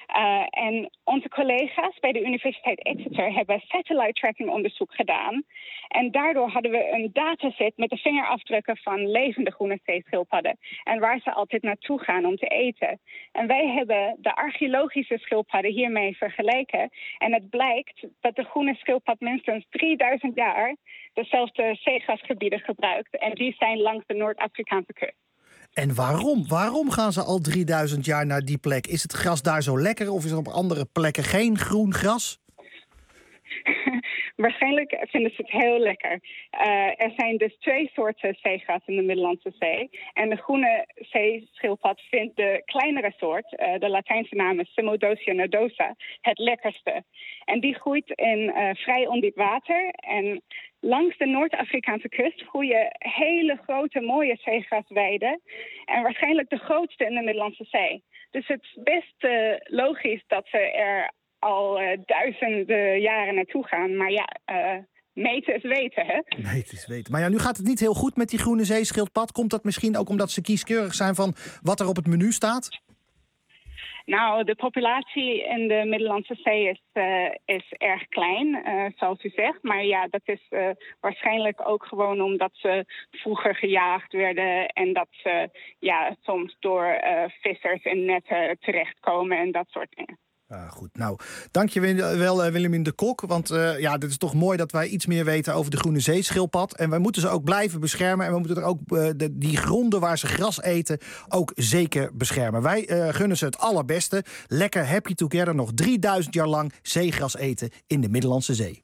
En onze collega's bij de Universiteit Exeter hebben satellite tracking onderzoek gedaan. En daardoor hadden we een dataset met de vingerafdrukken van levende groene zeeschildpadden. En waar ze altijd naartoe gaan om te eten. En wij hebben de archeologische schildpadden hiermee vergeleken. En het blijkt dat de groene schildpad minstens 3000 jaar dezelfde zeegrasgebieden gebruikt. En die zijn langs de Noord-Afrikaanse kust. En waarom? Waarom gaan ze al 3000 jaar naar die plek? Is het gras daar zo lekker of is er op andere plekken geen groen gras? Waarschijnlijk vinden ze het heel lekker. Er zijn dus 2 soorten zeegras in de Middellandse Zee. En de groene zeeschildpad vindt de kleinere soort, de Latijnse naam is Simodosia nodosa, het lekkerste. En die groeit in vrij ondiep water. En langs de Noord-Afrikaanse kust groeien hele grote mooie zeegrasweiden. En waarschijnlijk de grootste in de Middellandse Zee. Dus het is best logisch dat ze er al duizenden jaren naartoe gaan. Maar ja, meten is weten, hè? Meten is weten. Maar ja, nu gaat het niet heel goed met die groene zeeschildpad. Komt dat misschien ook omdat ze kieskeurig zijn van wat er op het menu staat? Nou, de populatie in de Middellandse Zee is erg klein, zoals u zegt. Maar ja, dat is waarschijnlijk ook gewoon omdat ze vroeger gejaagd werden en dat ze soms door vissers in netten terechtkomen en dat soort dingen. Goed, nou, dank je wel, Willemien de Kok. Want dit is toch mooi dat wij iets meer weten over de groene zeeschildpad. En wij moeten ze ook blijven beschermen. En we moeten er ook die gronden waar ze gras eten ook zeker beschermen. Wij gunnen ze het allerbeste. Lekker happy together, nog 3000 jaar lang zeegras eten in de Middellandse Zee.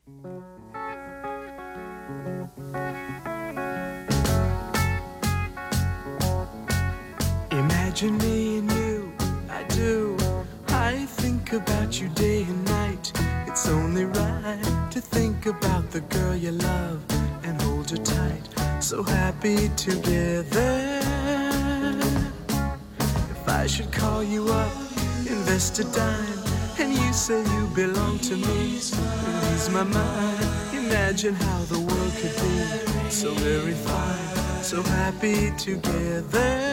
Imagine me and you, I do. I think about you day and night. It's only right to think about the girl you love and hold her tight. So happy together. If I should call you up, invest a dime, and you say you belong to me, lose my mind. Imagine how the world could be so very fine, so happy together.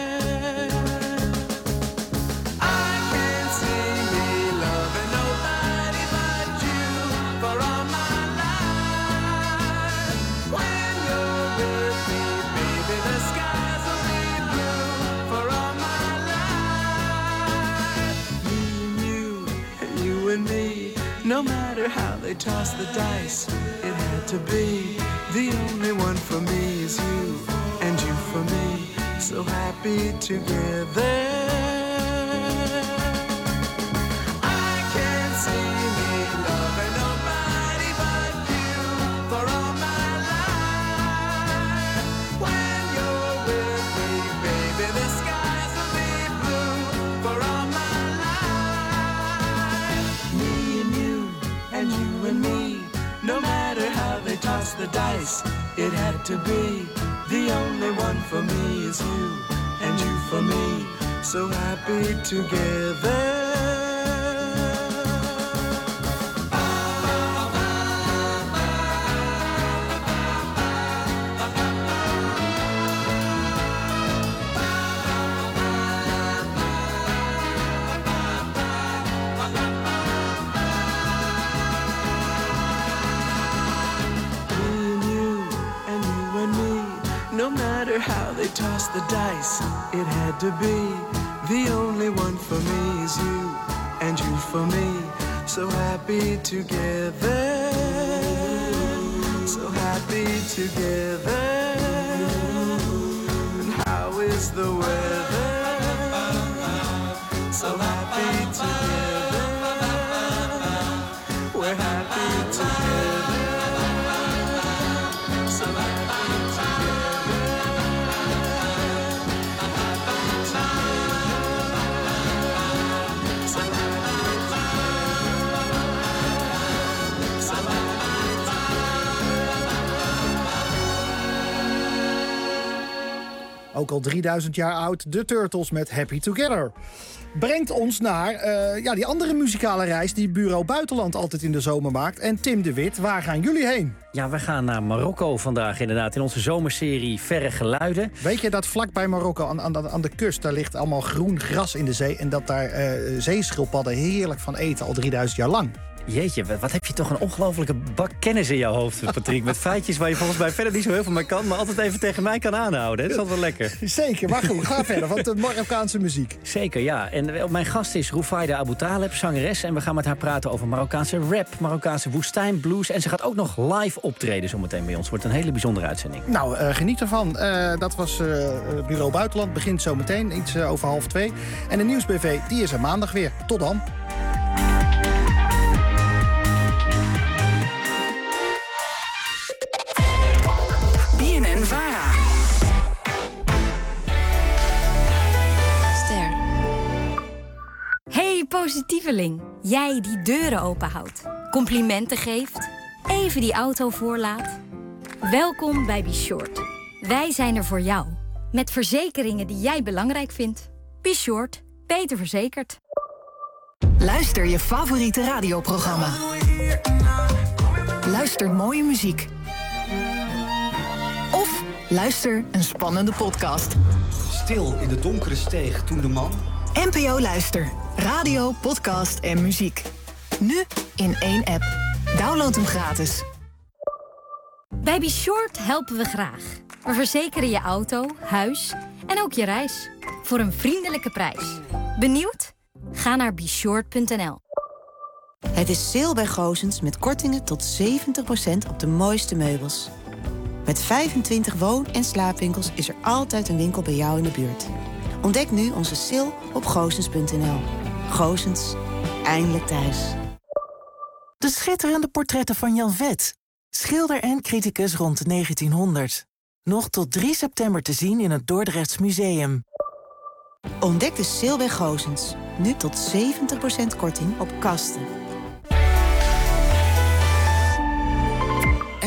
No matter how they toss the dice, it had to be. The only one for me is you, and you for me, so happy together. I can't see me loving nobody but you for all my life. When you're with me, baby, the skies will be blue for all my life. Me and you, and you and me, no matter how they toss the dice, it had to be. The only one for me is you, and you for me, so happy together. No matter how they toss the dice, it had to be. The only one for me is you, and you for me, so happy together. So happy together. And how is the weather? So happy together. We're happy together. So happy together. Ook al 3000 jaar oud, de Turtles met Happy Together. Brengt ons naar die andere muzikale reis die Bureau Buitenland altijd in de zomer maakt. En Tim de Wit, waar gaan jullie heen? Ja, we gaan naar Marokko vandaag inderdaad, in onze zomerserie Verre Geluiden. Weet je dat vlakbij Marokko, aan de kust, daar ligt allemaal groen gras in de zee. En dat daar zeeschildpadden heerlijk van eten al 3000 jaar lang. Jeetje, wat heb je toch een ongelofelijke bak kennis in jouw hoofd, Patrick. Met feitjes waar je volgens mij verder niet zo heel veel mee kan, maar altijd even tegen mij kan aanhouden. Dat is altijd wel lekker. Zeker, maar goed, ga verder, want de Marokkaanse muziek. Zeker, ja. En mijn gast is Roufaida Abou Taleb, zangeres. En we gaan met haar praten over Marokkaanse rap, Marokkaanse woestijnblues. En ze gaat ook nog live optreden zometeen bij ons. Wordt een hele bijzondere uitzending. Nou, geniet ervan. Dat was Bureau Buitenland, begint zometeen, iets over 1:30. En de Nieuwsbv, die is er maandag weer. Tot dan. VARA. Ster. Hey positieveling, jij die deuren openhoudt, complimenten geeft, even die auto voorlaat. Welkom bij Be Short. Wij zijn er voor jou, met verzekeringen die jij belangrijk vindt. Be Short, beter verzekerd. Luister je favoriete radioprogramma. Luister mooie muziek. Of luister een spannende podcast. Stil in de donkere steeg toen de man... NPO Luister. Radio, podcast en muziek. Nu in één app. Download hem gratis. Bij Be Short helpen we graag. We verzekeren je auto, huis en ook je reis. Voor een vriendelijke prijs. Benieuwd? Ga naar beshort.nl. Het is sale bij Goosens met kortingen tot 70% op de mooiste meubels. Met 25 woon- en slaapwinkels is er altijd een winkel bij jou in de buurt. Ontdek nu onze sale op goosens.nl. Goosens, eindelijk thuis. De schitterende portretten van Jan Vet. Schilder en criticus rond 1900. Nog tot 3 september te zien in het Dordrechts Museum. Ontdek de sale bij Goosens. Nu tot 70% korting op kasten,